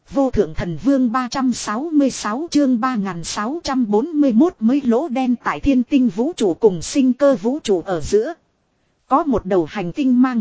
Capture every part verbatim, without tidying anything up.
Vô thượng thần vương ba trăm sáu mươi sáu chương ba nghìn sáu trăm bốn mươi mốt mới lỗ đen tại thiên tinh vũ trụ cùng sinh cơ vũ trụ ở giữa. Có một đầu hành tinh mang.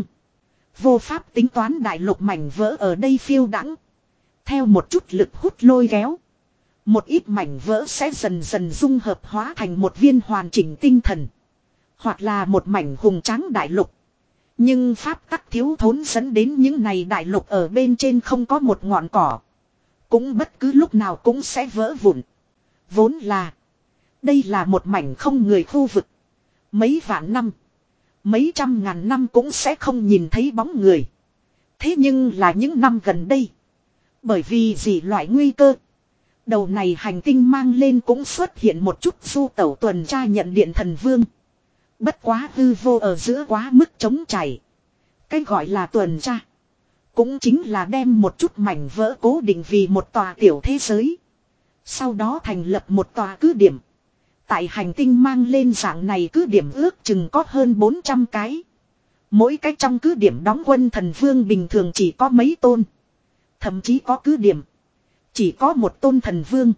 Vô pháp tính toán đại lục mảnh vỡ ở đây phiêu đãng. Theo một chút lực hút lôi kéo. Một ít mảnh vỡ sẽ dần dần dung hợp hóa thành một viên hoàn chỉnh tinh thần. Hoặc là một mảnh hùng tráng đại lục. Nhưng pháp tắc thiếu thốn dẫn đến những này đại lục ở bên trên không có một ngọn cỏ. Cũng bất cứ lúc nào cũng sẽ vỡ vụn. Vốn là. Đây là một mảnh không người khu vực. Mấy vạn năm. Mấy trăm ngàn năm cũng sẽ không nhìn thấy bóng người. Thế nhưng là những năm gần đây. Bởi vì dị loại nguy cơ. Đầu này hành tinh mang lên cũng xuất hiện một chút du tẩu tuần tra nhận điện thần vương. Bất quá hư vô ở giữa quá mức trống chảy. Cái gọi là tuần tra. Cũng chính là đem một chút mảnh vỡ cố định vì một tòa tiểu thế giới. Sau đó thành lập một tòa cứ điểm. Tại hành tinh mang lên dạng này cứ điểm ước chừng có hơn bốn trăm cái. Mỗi cái trong cứ điểm đóng quân thần vương bình thường chỉ có mấy tôn. Thậm chí có cứ điểm. Chỉ có một tôn thần vương.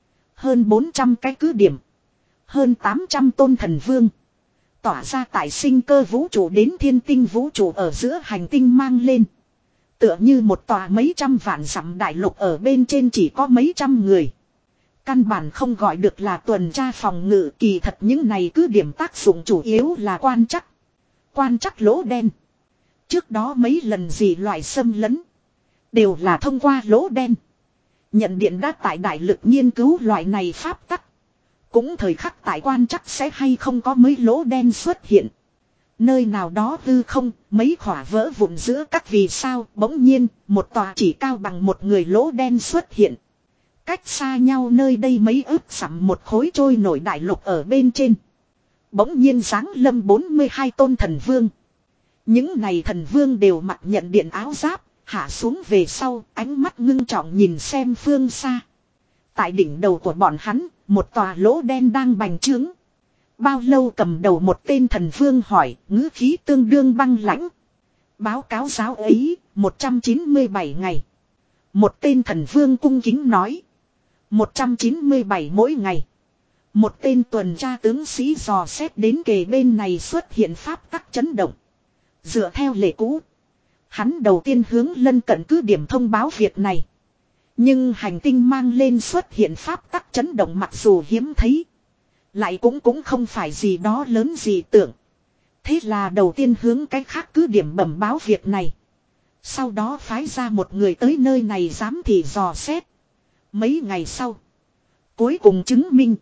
Hơn bốn trăm cái cứ điểm. Hơn tám trăm tôn thần vương. Tỏa ra tại sinh cơ vũ trụ đến thiên tinh vũ trụ ở giữa hành tinh mang lên. Tựa như một tòa mấy trăm vạn dặm đại lục ở bên trên chỉ có mấy trăm người. Căn bản không gọi được là tuần tra phòng ngự, kỳ thật những này cứ điểm tác dụng chủ yếu là quan trắc. Quan trắc lỗ đen. Trước đó mấy lần gì loại xâm lấn. Đều là thông qua lỗ đen. Nhận điện đã tại đại lực nghiên cứu loại này pháp tắc. Cũng thời khắc tại quan trắc sẽ hay không có mấy lỗ đen xuất hiện. Nơi nào đó hư không, mấy khỏa vỡ vụn giữa các vì sao, bỗng nhiên, một tòa chỉ cao bằng một người lỗ đen xuất hiện. Cách xa nhau nơi đây mấy ước dặm một khối trôi nổi đại lục ở bên trên. Bỗng nhiên giáng lâm bốn mươi hai tôn thần vương. Những này thần vương đều mặc nhận điện áo giáp, hạ xuống về sau, ánh mắt ngưng trọng nhìn xem phương xa. Tại đỉnh đầu của bọn hắn, một tòa lỗ đen đang bành trướng. Bao lâu cầm đầu một tên thần vương hỏi, ngữ khí tương đương băng lãnh. Báo cáo giáo ấy, một trăm chín mươi bảy ngày. Một tên thần vương cung kính nói. một trăm chín mươi bảy mỗi ngày. Một tên tuần tra tướng sĩ dò xét đến kề bên này xuất hiện pháp tắc chấn động. Dựa theo lệ cũ. Hắn đầu tiên hướng lân cận cứ điểm thông báo việc này. Nhưng hành tinh mang lên xuất hiện pháp tắc chấn động mặc dù hiếm thấy. Lại cũng cũng không phải gì đó lớn gì tưởng. Thế là đầu tiên hướng cái khác cứ điểm bẩm báo việc này. Sau đó phái ra một người tới nơi này dám thì dò xét. Mấy ngày sau. Cuối cùng chứng minh.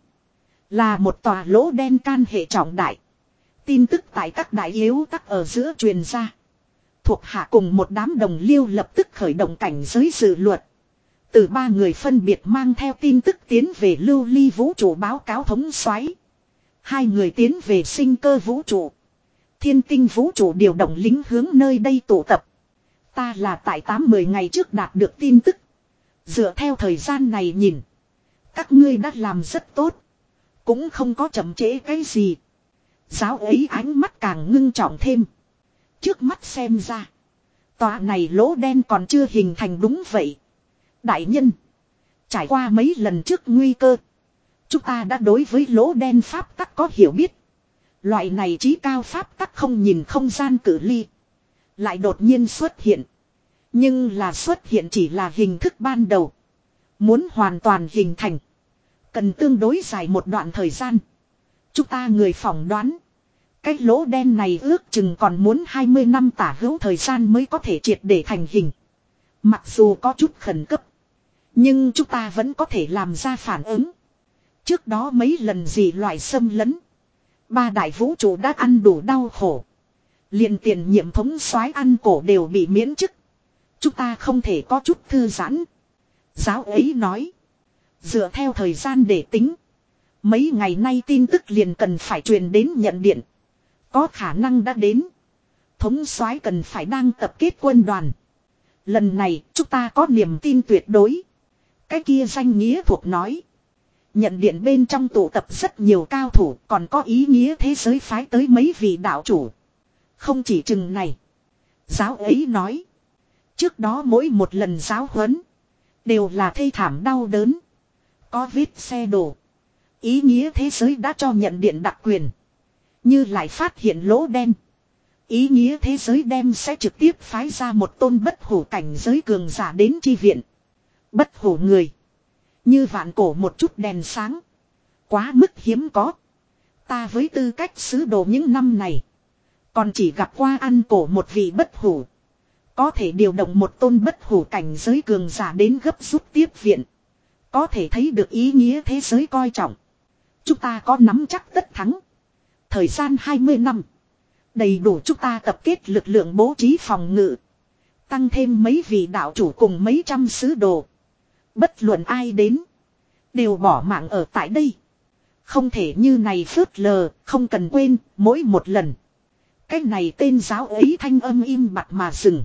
Là một tòa lỗ đen can hệ trọng đại. Tin tức tại các đại yếu tắc ở giữa truyền ra. Thuộc hạ cùng một đám đồng liêu lập tức khởi động cảnh giới dự luật. Từ ba người phân biệt mang theo tin tức tiến về lưu ly vũ trụ báo cáo thống soái. Hai người tiến về sinh cơ vũ trụ. Thiên tinh vũ trụ điều động lính hướng nơi đây tụ tập. Ta là tại tám mười ngày trước đạt được tin tức. Dựa theo thời gian này nhìn. Các ngươi đã làm rất tốt. Cũng không có chậm trễ cái gì. Giáo ấy ánh mắt càng ngưng trọng thêm. Trước mắt xem ra. Tòa này lỗ đen còn chưa hình thành đúng vậy. Đại nhân. Trải qua mấy lần trước nguy cơ. Chúng ta đã đối với lỗ đen pháp tắc có hiểu biết. Loại này trí cao pháp tắc không nhìn không gian cử ly. Lại đột nhiên xuất hiện. Nhưng là xuất hiện chỉ là hình thức ban đầu. Muốn hoàn toàn hình thành. Cần tương đối dài một đoạn thời gian. Chúng ta người phỏng đoán. Cái lỗ đen này ước chừng còn muốn hai mươi năm tả hữu thời gian mới có thể triệt để thành hình. Mặc dù có chút khẩn cấp. Nhưng chúng ta vẫn có thể làm ra phản ứng. Trước đó mấy lần gì loại xâm lấn. Ba đại vũ trụ đã ăn đủ đau khổ. Liền tiền nhiệm thống soái ăn cổ đều bị miễn chức. Chúng ta không thể có chút thư giãn. Giáo ấy nói. Dựa theo thời gian để tính. Mấy ngày nay tin tức liền cần phải truyền đến nhận điện. Có khả năng đã đến. Thống soái cần phải đang tập kết quân đoàn. Lần này chúng ta có niềm tin tuyệt đối. Cái kia danh nghĩa thuộc nói. Nhận điện bên trong tụ tập rất nhiều cao thủ. Còn có ý nghĩa thế giới phái tới mấy vị đạo chủ. Không chỉ chừng này. Giáo ấy nói. Trước đó mỗi một lần giáo huấn. Đều là thê thảm đau đớn. Có vết xe đổ. Ý nghĩa thế giới đã cho nhận điện đặc quyền. Như lại phát hiện lỗ đen. Ý nghĩa thế giới đem sẽ trực tiếp phái ra một tôn bất hủ cảnh giới cường giả đến chi viện. Bất hủ người. Như vạn cổ một chút đèn sáng. Quá mức hiếm có. Ta với tư cách sứ đồ những năm này. Còn chỉ gặp qua ăn cổ một vị bất hủ. Có thể điều động một tôn bất hủ cảnh giới cường giả đến gấp rút tiếp viện. Có thể thấy được ý nghĩa thế giới coi trọng. Chúng ta có nắm chắc tất thắng. Thời gian hai mươi năm. Đầy đủ chúng ta tập kết lực lượng bố trí phòng ngự. Tăng thêm mấy vị đạo chủ cùng mấy trăm sứ đồ. Bất luận ai đến. Đều bỏ mạng ở tại đây. Không thể như này phớt lờ. Không cần quên mỗi một lần. Cái này tên giáo ấy thanh âm im bặt mà dừng.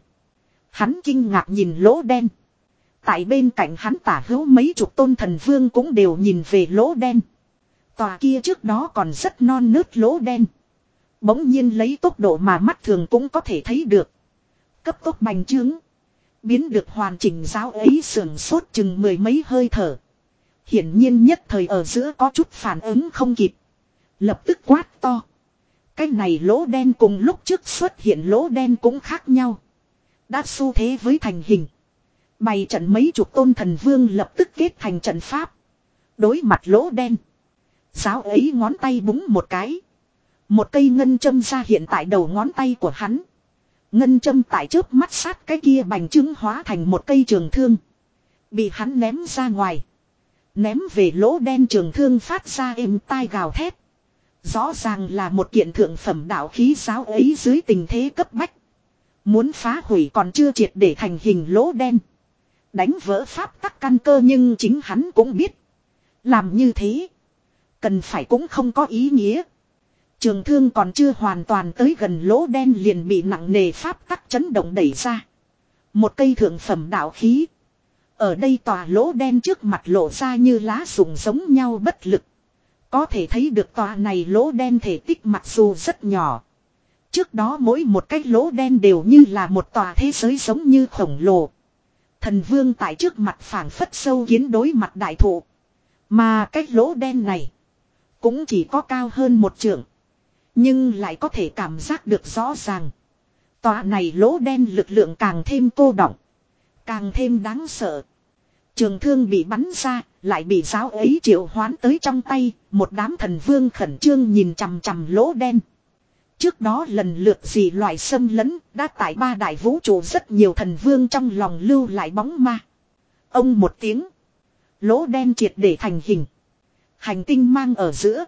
Hắn kinh ngạc nhìn lỗ đen. Tại bên cạnh hắn tả hữu mấy chục tôn thần vương cũng đều nhìn về lỗ đen. Tòa kia trước đó còn rất non nớt lỗ đen. Bỗng nhiên lấy tốc độ mà mắt thường cũng có thể thấy được. Cấp tốc bành trướng. Biến được hoàn chỉnh giáo ấy sườn sốt chừng mười mấy hơi thở. Hiển nhiên nhất thời ở giữa có chút phản ứng không kịp. Lập tức quát to. Cái này lỗ đen cùng lúc trước xuất hiện lỗ đen cũng khác nhau. Đã xu thế với thành hình. Bày trận mấy chục tôn thần vương lập tức kết thành trận pháp. Đối mặt lỗ đen. Giáo ấy ngón tay búng một cái. Một cây ngân châm ra hiện tại đầu ngón tay của hắn. Ngân châm tại chớp mắt sát cái kia bành trướng hóa thành một cây trường thương. Bị hắn ném ra ngoài. Ném về lỗ đen trường thương phát ra êm tai gào thét. Rõ ràng là một kiện thượng phẩm đạo khí giáo ấy dưới tình thế cấp bách. Muốn phá hủy còn chưa triệt để thành hình lỗ đen. Đánh vỡ pháp tắc căn cơ nhưng chính hắn cũng biết. Làm như thế. Cần phải cũng không có ý nghĩa. Trường thương còn chưa hoàn toàn tới gần lỗ đen liền bị nặng nề pháp tắc chấn động đẩy ra. Một cây thượng phẩm đạo khí. Ở đây tòa lỗ đen trước mặt lộ ra như lá rụng giống nhau bất lực. Có thể thấy được tòa này lỗ đen thể tích mặc dù rất nhỏ. Trước đó mỗi một cái lỗ đen đều như là một tòa thế giới giống như khổng lồ. Thần vương tại trước mặt phảng phất sâu kiến đối mặt đại thụ. Mà cái lỗ đen này cũng chỉ có cao hơn một trượng. Nhưng lại có thể cảm giác được rõ ràng. Tòa này lỗ đen lực lượng càng thêm cô đọng. Càng thêm đáng sợ. Trường thương bị bắn ra, lại bị giáo ấy triệu hoán tới trong tay. Một đám thần vương khẩn trương nhìn chằm chằm lỗ đen. Trước đó lần lượt gì loại xâm lấn, đã tại ba đại vũ trụ rất nhiều thần vương trong lòng lưu lại bóng ma. Ông một tiếng. Lỗ đen triệt để thành hình. Hành tinh mang ở giữa.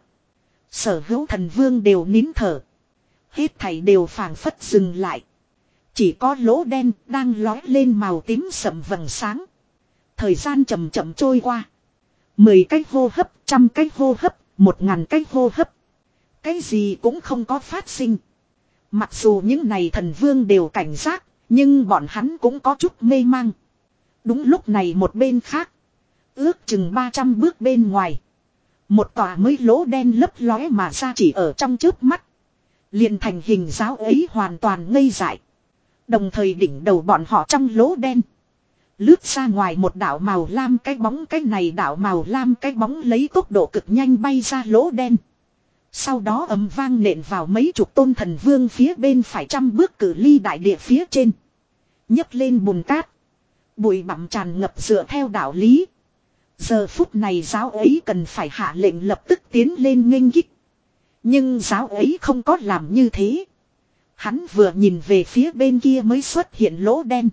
Sở hữu thần vương đều nín thở. Hết thảy đều phảng phất dừng lại. Chỉ có lỗ đen đang lói lên màu tím sậm vầng sáng. Thời gian chậm chậm trôi qua. Mười cái hô hấp, trăm cái hô hấp, một ngàn cái hô hấp. Cái gì cũng không có phát sinh. Mặc dù những này thần vương đều cảnh giác, nhưng bọn hắn cũng có chút mê mang. Đúng lúc này một bên khác. Ước chừng ba trăm bước bên ngoài. Một tòa mới lỗ đen lấp lóe mà ra chỉ ở trong chớp mắt. Liền thành hình giáo ấy hoàn toàn ngây dại. Đồng thời đỉnh đầu bọn họ trong lỗ đen. Lướt ra ngoài một đạo màu lam cái bóng, cái này đạo màu lam cái bóng lấy tốc độ cực nhanh bay ra lỗ đen. Sau đó ầm vang nện vào mấy chục tôn thần vương phía bên phải trăm bước cự ly đại địa phía trên. Nhấc lên bùn cát. Bụi bặm tràn ngập dựa theo đạo lý. Giờ phút này giáo ấy cần phải hạ lệnh lập tức tiến lên nghênh kích. Nhưng giáo ấy không có làm như thế. Hắn vừa nhìn về phía bên kia mới xuất hiện lỗ đen.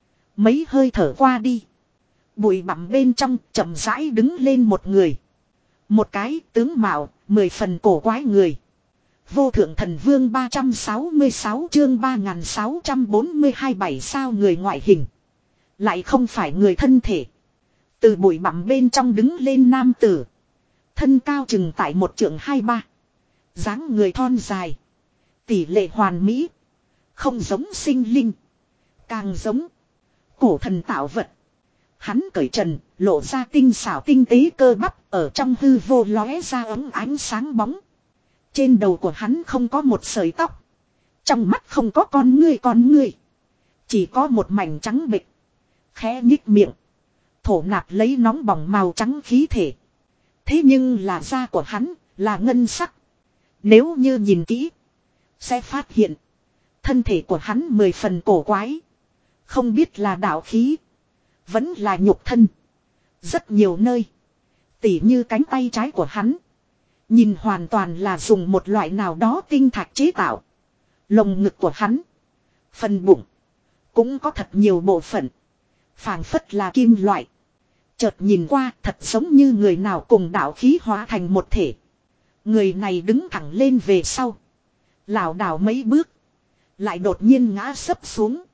Mấy hơi thở qua đi. Bụi bặm bên trong chậm rãi đứng lên một người. Một cái tướng mạo, mười phần cổ quái người. Vô thượng thần vương ba trăm sáu mươi sáu chương ba nghìn sáu trăm bốn mươi hai bảy sao người ngoại hình. Lại không phải người thân thể. Từ bụi bặm bên trong đứng lên nam tử. Thân cao chừng tại một trượng hai ba. Dáng người thon dài. Tỷ lệ hoàn mỹ. Không giống sinh linh. Càng giống cổ thần tạo vật. Hắn cởi trần, lộ ra tinh xảo tinh tế cơ bắp, ở trong hư vô lóe ra ấm ánh sáng bóng. Trên đầu của hắn không có một sợi tóc. Trong mắt không có con ngươi con ngươi. Chỉ có một mảnh trắng bệch. Khẽ nhích miệng. Thổ nạp lấy nóng bỏng màu trắng khí thể. Thế nhưng là da của hắn là ngân sắc. Nếu như nhìn kỹ, sẽ phát hiện thân thể của hắn mười phần cổ quái. Không biết là đạo khí, vẫn là nhục thân. Rất nhiều nơi, tỉ như cánh tay trái của hắn, nhìn hoàn toàn là dùng một loại nào đó tinh thạch chế tạo. Lồng ngực của hắn, phần bụng, cũng có thật nhiều bộ phận, phảng phất là kim loại. Chợt nhìn qua thật giống như người nào cùng đạo khí hóa thành một thể. Người này đứng thẳng lên về sau, lảo đảo mấy bước, lại đột nhiên ngã sấp xuống,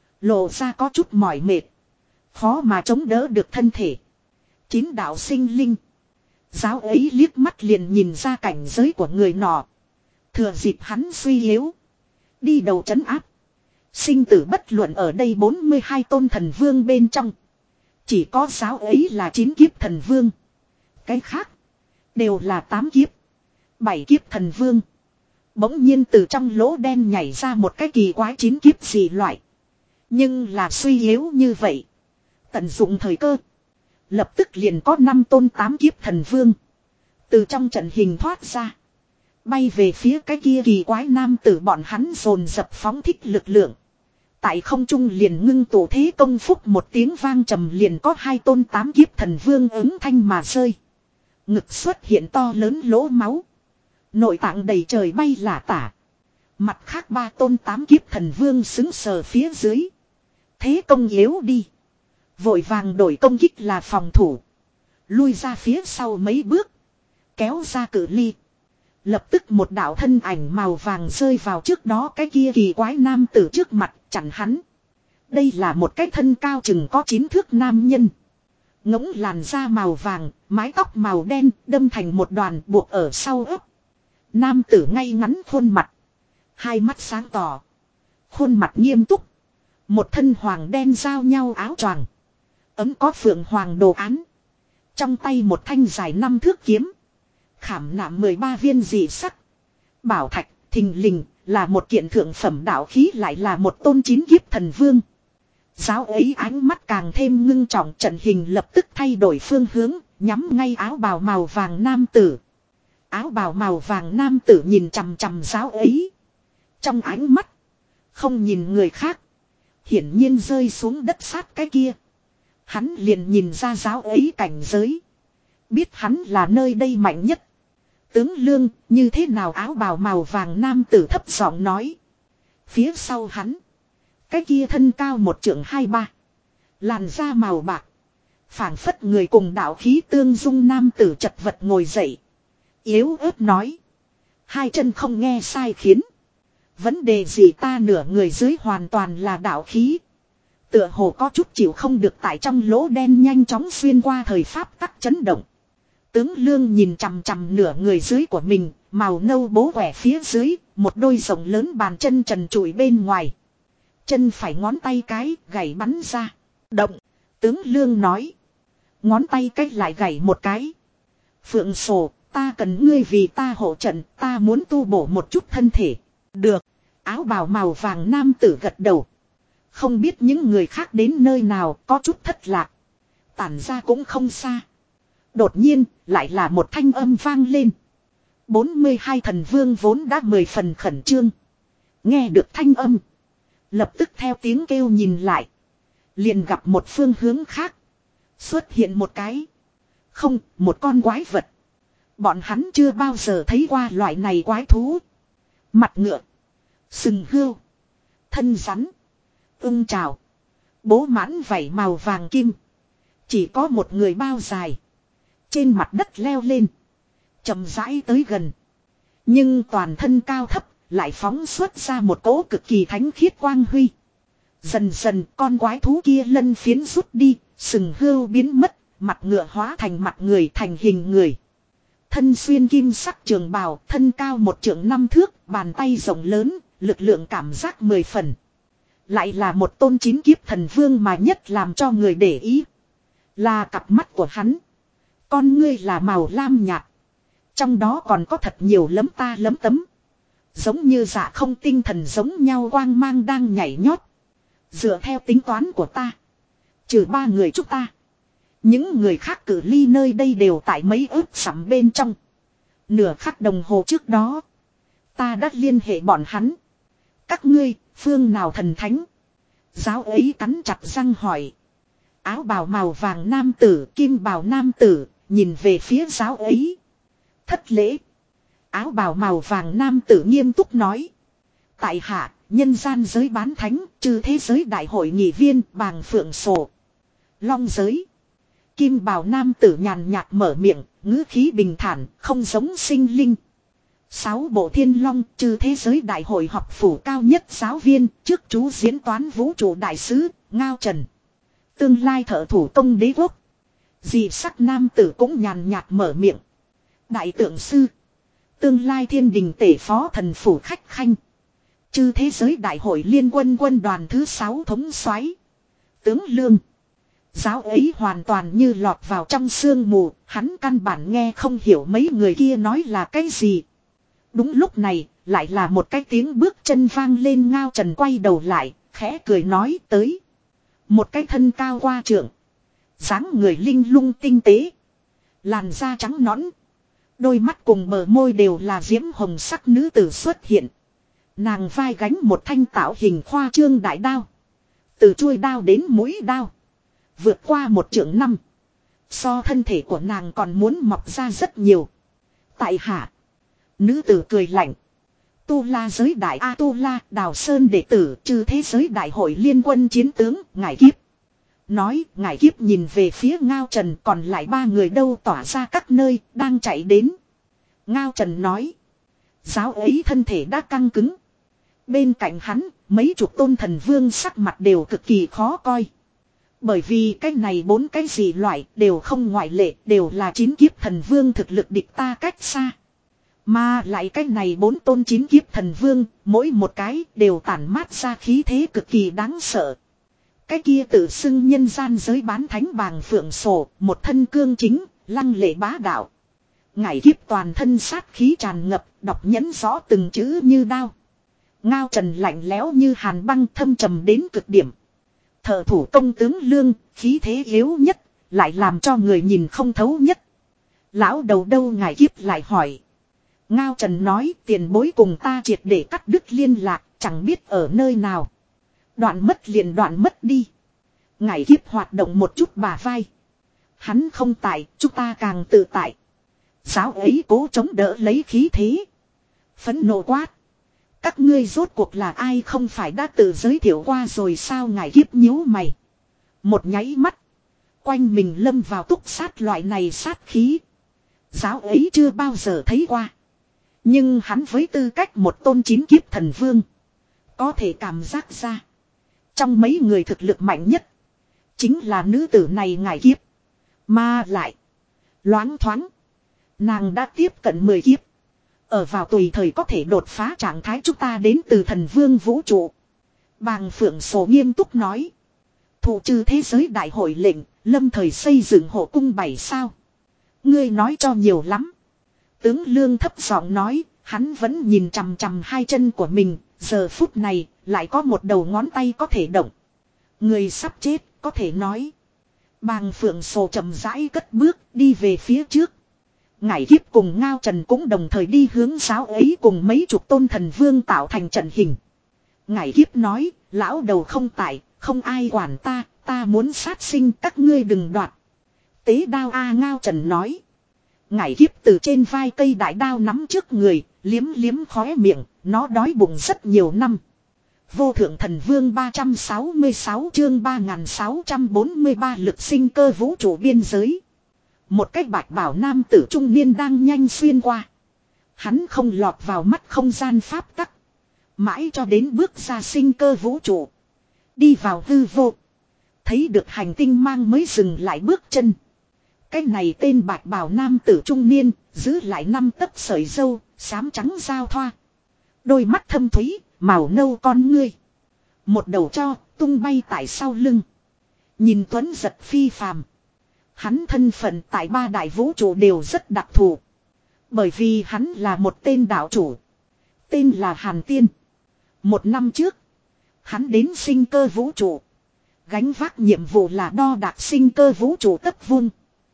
lộ ra có chút mỏi mệt, khó mà chống đỡ được thân thể. Chín đạo sinh linh, giáo ấy liếc mắt liền nhìn ra cảnh giới của người nọ. Thừa dịp hắn suy yếu, đi đầu trấn áp. Sinh tử bất luận ở đây bốn mươi hai tôn thần vương bên trong, chỉ có giáo ấy là chín kiếp thần vương. Cái khác đều là tám kiếp, bảy kiếp thần vương. Bỗng nhiên từ trong lỗ đen nhảy ra một cái kỳ quái chín kiếp gì loại. Nhưng là suy yếu như vậy, tận dụng thời cơ, lập tức liền có năm tôn tám kiếp thần vương từ trong trận hình thoát ra, bay về phía cái kia kỳ quái nam tử. Bọn hắn dồn dập phóng thích lực lượng, tại không trung liền ngưng tụ thế công. Phúc một tiếng vang trầm, liền có hai tôn tám kiếp thần vương ứng thanh mà rơi. Ngực xuất hiện to lớn lỗ máu, nội tạng đầy trời bay lả tả. Mặt khác ba tôn tám kiếp thần vương xứng sờ phía dưới, thế công yếu đi, vội vàng đổi công kích là phòng thủ, lui ra phía sau mấy bước, kéo ra cự ly. Lập tức một đạo thân ảnh màu vàng rơi vào trước đó cái kia kỳ quái nam tử trước mặt, chặn hắn. Đây là một cái thân cao chừng có chín thước nam nhân, ngỗng làn da màu vàng, mái tóc màu đen đâm thành một đoàn buộc ở sau ấp. Nam tử ngay ngắn khuôn mặt, hai mắt sáng tỏ, khuôn mặt nghiêm túc. Một thân hoàng đen giao nhau áo choàng, ấm có phượng hoàng đồ án. Trong tay một thanh dài năm thước kiếm, khảm nạm mười ba viên dị sắc bảo thạch. Thình lình là một kiện thượng phẩm đạo khí, lại là một tôn chín kiếp thần vương. Giáo ấy ánh mắt càng thêm ngưng trọng, trận hình lập tức thay đổi phương hướng, nhắm ngay áo bào màu vàng nam tử. Áo bào màu vàng nam tử nhìn chằm chằm giáo ấy, trong ánh mắt không nhìn người khác, hiển nhiên rơi xuống đất sát cái kia. Hắn liền nhìn ra giáo ấy cảnh giới, biết hắn là nơi đây mạnh nhất. Tướng Lương, như thế nào? Áo bào màu vàng nam tử thấp giọng nói. Phía sau hắn, cái kia thân cao một trượng hai ba, làn da màu bạc, phảng phất người cùng đạo khí tương dung nam tử chật vật ngồi dậy, yếu ớt nói. Hai chân không nghe sai khiến. Vấn đề gì? Ta nửa người dưới hoàn toàn là đạo khí, tựa hồ có chút chịu không được, tại trong lỗ đen nhanh chóng xuyên qua thời pháp tắc chấn động. Tướng Lương nhìn chằm chằm nửa người dưới của mình, màu nâu bố quẻ phía dưới, một đôi rộng lớn bàn chân trần trụi bên ngoài. Chân phải ngón tay cái gảy bắn ra. Động, tướng Lương nói. Ngón tay cái lại gảy một cái. Phượng Sổ, ta cần ngươi vì ta hộ trận, ta muốn tu bổ một chút thân thể. Được, áo bào màu vàng nam tử gật đầu. Không biết những người khác đến nơi nào, có chút thất lạc. Tản ra cũng không xa. Đột nhiên, lại là một thanh âm vang lên. bốn mươi hai thần vương vốn đã mười phần khẩn trương, nghe được thanh âm, lập tức theo tiếng kêu nhìn lại. Liền gặp một phương hướng khác xuất hiện một cái, không, một con quái vật. Bọn hắn chưa bao giờ thấy qua loại này quái thú. Mặt ngựa, sừng hươu, thân rắn, ưng trào, bố mãn vảy màu vàng kim. Chỉ có một người bao dài, trên mặt đất leo lên, chậm rãi tới gần. Nhưng toàn thân cao thấp lại phóng xuất ra một cỗ cực kỳ thánh khiết quang huy. Dần dần con quái thú kia lân phiến rút đi, sừng hươu biến mất, mặt ngựa hóa thành mặt người, thành hình người. Thân xuyên kim sắc trường bào, thân cao một trượng năm thước, bàn tay rộng lớn, lực lượng cảm giác mười phần. Lại là một tôn chín kiếp thần vương, mà nhất làm cho người để ý là cặp mắt của hắn. Con ngươi là màu lam nhạt, trong đó còn có thật nhiều lấm ta lấm tấm, giống như dạ không tinh thần giống nhau quang mang đang nhảy nhót. Dựa theo tính toán của ta, trừ ba người chúng ta, Những người khác cự ly nơi đây đều tại mấy ước sắm bên trong. Nửa khắc đồng hồ trước đó. Ta đã liên hệ bọn hắn. Các ngươi, phương nào thần thánh? Giáo ấy cắn chặt răng hỏi. Áo bào màu vàng nam tử, kim bào nam tử, nhìn về phía giáo ấy. Thất lễ. Áo bào màu vàng nam tử nghiêm túc nói. Tại hạ, nhân gian giới bán thánh, trừ thế giới đại hội nghị viên, bàng phượng sổ. Long giới. Kim bào nam tử nhàn nhạt mở miệng, ngữ khí bình thản, không giống sinh linh. Sáu bộ thiên long, trừ thế giới đại hội học phủ cao nhất giáo viên, trước chú diễn toán vũ trụ đại sứ, Ngao Trần. Tương lai thợ thủ công đế quốc. Dị sắc nam tử cũng nhàn nhạt mở miệng. Đại tượng sư. Tương lai thiên đình tể phó thần phủ khách khanh. Chư thế giới đại hội liên quân quân đoàn thứ sáu thống soái tướng Lương. Giáo ấy hoàn toàn như lọt vào trong sương mù, hắn căn bản nghe không hiểu mấy người kia nói là cái gì. Đúng lúc này, lại là một cái tiếng bước chân vang lên. Ngao Trần quay đầu lại, khẽ cười nói tới. Một cái thân cao qua trượng. Dáng người linh lung tinh tế. Làn da trắng nõn. Đôi mắt cùng bờ môi đều là diễm hồng sắc nữ tử xuất hiện. Nàng vai gánh một thanh tạo hình khoa trương đại đao. Từ chuôi đao đến mũi đao. Vượt qua một trượng năm. So thân thể của nàng còn muốn mọc ra rất nhiều. Tại hạ. Nữ tử cười lạnh. Tu La giới đại A Tu La Đào Sơn đệ tử trừ thế giới đại hội liên quân chiến tướng ngải kiếp. Nói ngải kiếp nhìn về phía Ngao Trần, còn lại ba người đâu tỏa ra các nơi đang chạy đến. Ngao Trần nói. Giáo ấy thân thể đã căng cứng. Bên cạnh hắn mấy chục tôn thần vương sắc mặt đều cực kỳ khó coi. Bởi vì cái này bốn cái gì loại đều không ngoại lệ, đều là chín kiếp thần vương thực lực địch ta cách xa. Mà lại cái này bốn tôn chín kiếp thần vương, mỗi một cái đều tản mát ra khí thế cực kỳ đáng sợ. Cái kia tự xưng nhân gian giới bán thánh bàng phượng sổ, một thân cương chính, lăng lệ bá đạo. Ngải kiếp toàn thân sát khí tràn ngập, đọc nhẫn rõ từng chữ như đao. Ngao Trần lạnh lẽo như hàn băng, thâm trầm đến cực điểm. Thợ thủ công tướng Lương, khí thế yếu nhất, lại làm cho người nhìn không thấu nhất. Lão đầu đâu? Ngải kiếp lại hỏi. Ngao Trần nói tiền bối cùng ta triệt để cắt đứt liên lạc, chẳng biết ở nơi nào. Đoạn mất liền đoạn mất đi. Ngải kiếp hoạt động một chút bả vai. Hắn không tại, chúng ta càng tự tại. Giáo ấy cố chống đỡ lấy khí thế. Phẫn nộ quát. Các ngươi rốt cuộc là ai, không phải đã tự giới thiệu qua rồi sao? Ngải kiếp nhíu mày. Một nháy mắt. Quanh mình lâm vào túc sát loại này sát khí. Giáo ấy chưa bao giờ thấy qua. Nhưng hắn với tư cách một tôn chín kiếp thần vương. Có thể cảm giác ra. Trong mấy người thực lực mạnh nhất. Chính là nữ tử này ngải kiếp. Mà lại. Loáng thoáng. Nàng đã tiếp cận mười kiếp. Ở vào tùy thời có thể đột phá trạng thái. Chúng ta đến từ thần vương vũ trụ. Bàng phượng sổ nghiêm túc nói. Thủ trừ thế giới đại hội lệnh. Lâm thời xây dựng hộ cung bảy sao. Ngươi nói cho nhiều lắm. Tướng Lương thấp giọng nói. Hắn vẫn nhìn chằm chằm hai chân của mình. Giờ phút này lại có một đầu ngón tay có thể động. Người sắp chết có thể nói. Bàng phượng sổ chậm rãi cất bước đi về phía trước. Ngải kiếp cùng Ngao Trần cũng đồng thời đi hướng giáo ấy cùng mấy chục tôn thần vương tạo thành trận hình. Ngải kiếp nói, lão đầu không tại, không ai quản ta, ta muốn sát sinh, các ngươi đừng đoạt. Tế đao a Ngao Trần nói. Ngải kiếp từ trên vai cây đại đao nắm trước người, liếm liếm khóe miệng, nó đói bụng rất nhiều năm. Vô thượng thần vương ba trăm sáu mươi sáu chương ba nghìn sáu trăm bốn mươi ba lực sinh cơ vũ trụ biên giới. Một cái bạch bảo nam tử trung niên đang nhanh xuyên qua. Hắn không lọt vào mắt không gian pháp tắc. Mãi cho đến bước ra sinh cơ vũ trụ. Đi vào hư vô. Thấy được hành tinh mang mới dừng lại bước chân. Cái này tên bạch bảo nam tử trung niên, giữ lại năm tấc sợi râu, xám trắng giao thoa. Đôi mắt thâm thúy, màu nâu con ngươi. Một đầu cho, tung bay tại sau lưng. Nhìn tuấn giật phi phàm. Hắn thân phận tại ba đại vũ trụ đều rất đặc thù. Bởi vì hắn là một tên đạo chủ. Tên là Hàn Tiên. Một năm trước, hắn đến sinh cơ vũ trụ. Gánh vác nhiệm vụ là đo đạc sinh cơ vũ trụ tấc vuông.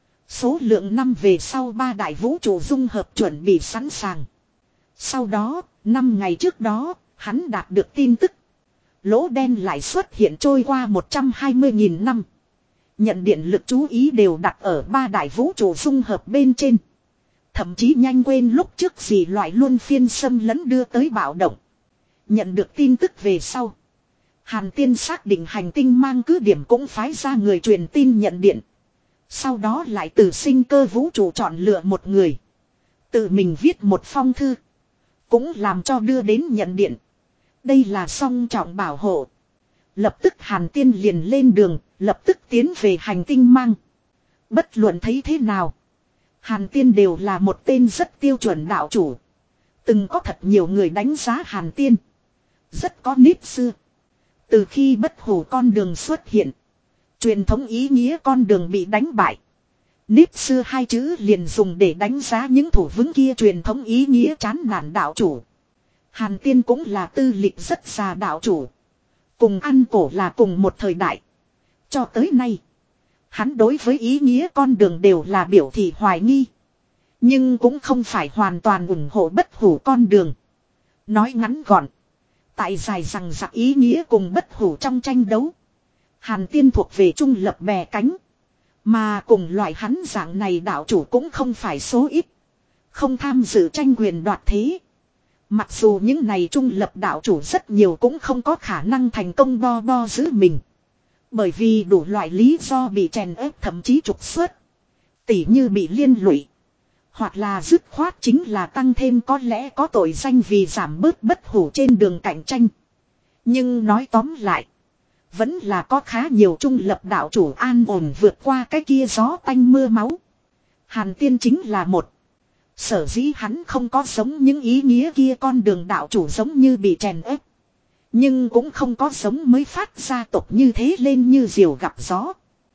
Số lượng năm về sau ba đại vũ trụ dung hợp chuẩn bị sẵn sàng. Sau đó, năm ngày trước đó, hắn đạt được tin tức. Lỗ đen lại xuất hiện trôi qua một trăm hai mươi nghìn năm. Nhận điện lực chú ý đều đặt ở ba đại vũ trụ dung hợp bên trên. Thậm chí nhanh quên lúc trước gì loại luân phiên xâm lấn đưa tới bạo động. Nhận được tin tức về sau. Hàn Tiên xác định hành tinh mang cứ điểm cũng phái ra người truyền tin nhận điện. Sau đó lại từ sinh cơ vũ trụ chọn lựa một người. Tự mình viết một phong thư. Cũng làm cho đưa đến nhận điện. Đây là song trọng bảo hộ. Lập tức Hàn Tiên liền lên đường, lập tức tiến về hành tinh mang. Bất luận thấy thế nào. Hàn Tiên đều là một tên rất tiêu chuẩn đạo chủ. Từng có thật nhiều người đánh giá Hàn Tiên. Rất có nếp xưa. Từ khi bất hủ con đường xuất hiện. Truyền thống ý nghĩa con đường bị đánh bại. Nếp xưa hai chữ liền dùng để đánh giá những thủ vững kia truyền thống ý nghĩa chán nản đạo chủ. Hàn Tiên cũng là tư lịch rất già đạo chủ. Cùng ăn cổ là cùng một thời đại. Cho tới nay. Hắn đối với ý nghĩa con đường đều là biểu thị hoài nghi. Nhưng cũng không phải hoàn toàn ủng hộ bất hủ con đường. Nói ngắn gọn. Tại dài rằng giặc ý nghĩa cùng bất hủ trong tranh đấu. Hàn Tiên thuộc về trung lập bè cánh. Mà cùng loại hắn dạng này đạo chủ cũng không phải số ít. Không tham dự tranh quyền đoạt thế. Mặc dù những này trung lập đạo chủ rất nhiều cũng không có khả năng thành công bo bo giữ mình. Bởi vì đủ loại lý do bị chèn ép thậm chí trục xuất. Tỉ như bị liên lụy. Hoặc là dứt khoát chính là tăng thêm có lẽ có tội danh vì giảm bớt bất hủ trên đường cạnh tranh. Nhưng nói tóm lại. Vẫn là có khá nhiều trung lập đạo chủ an ổn vượt qua cái kia gió tanh mưa máu. Hàn Tiên chính là một. Sở dĩ hắn không có giống những ý nghĩa kia con đường đạo chủ giống như bị chèn ép. Nhưng cũng không có giống mới phát gia tộc như thế lên như diều gặp gió.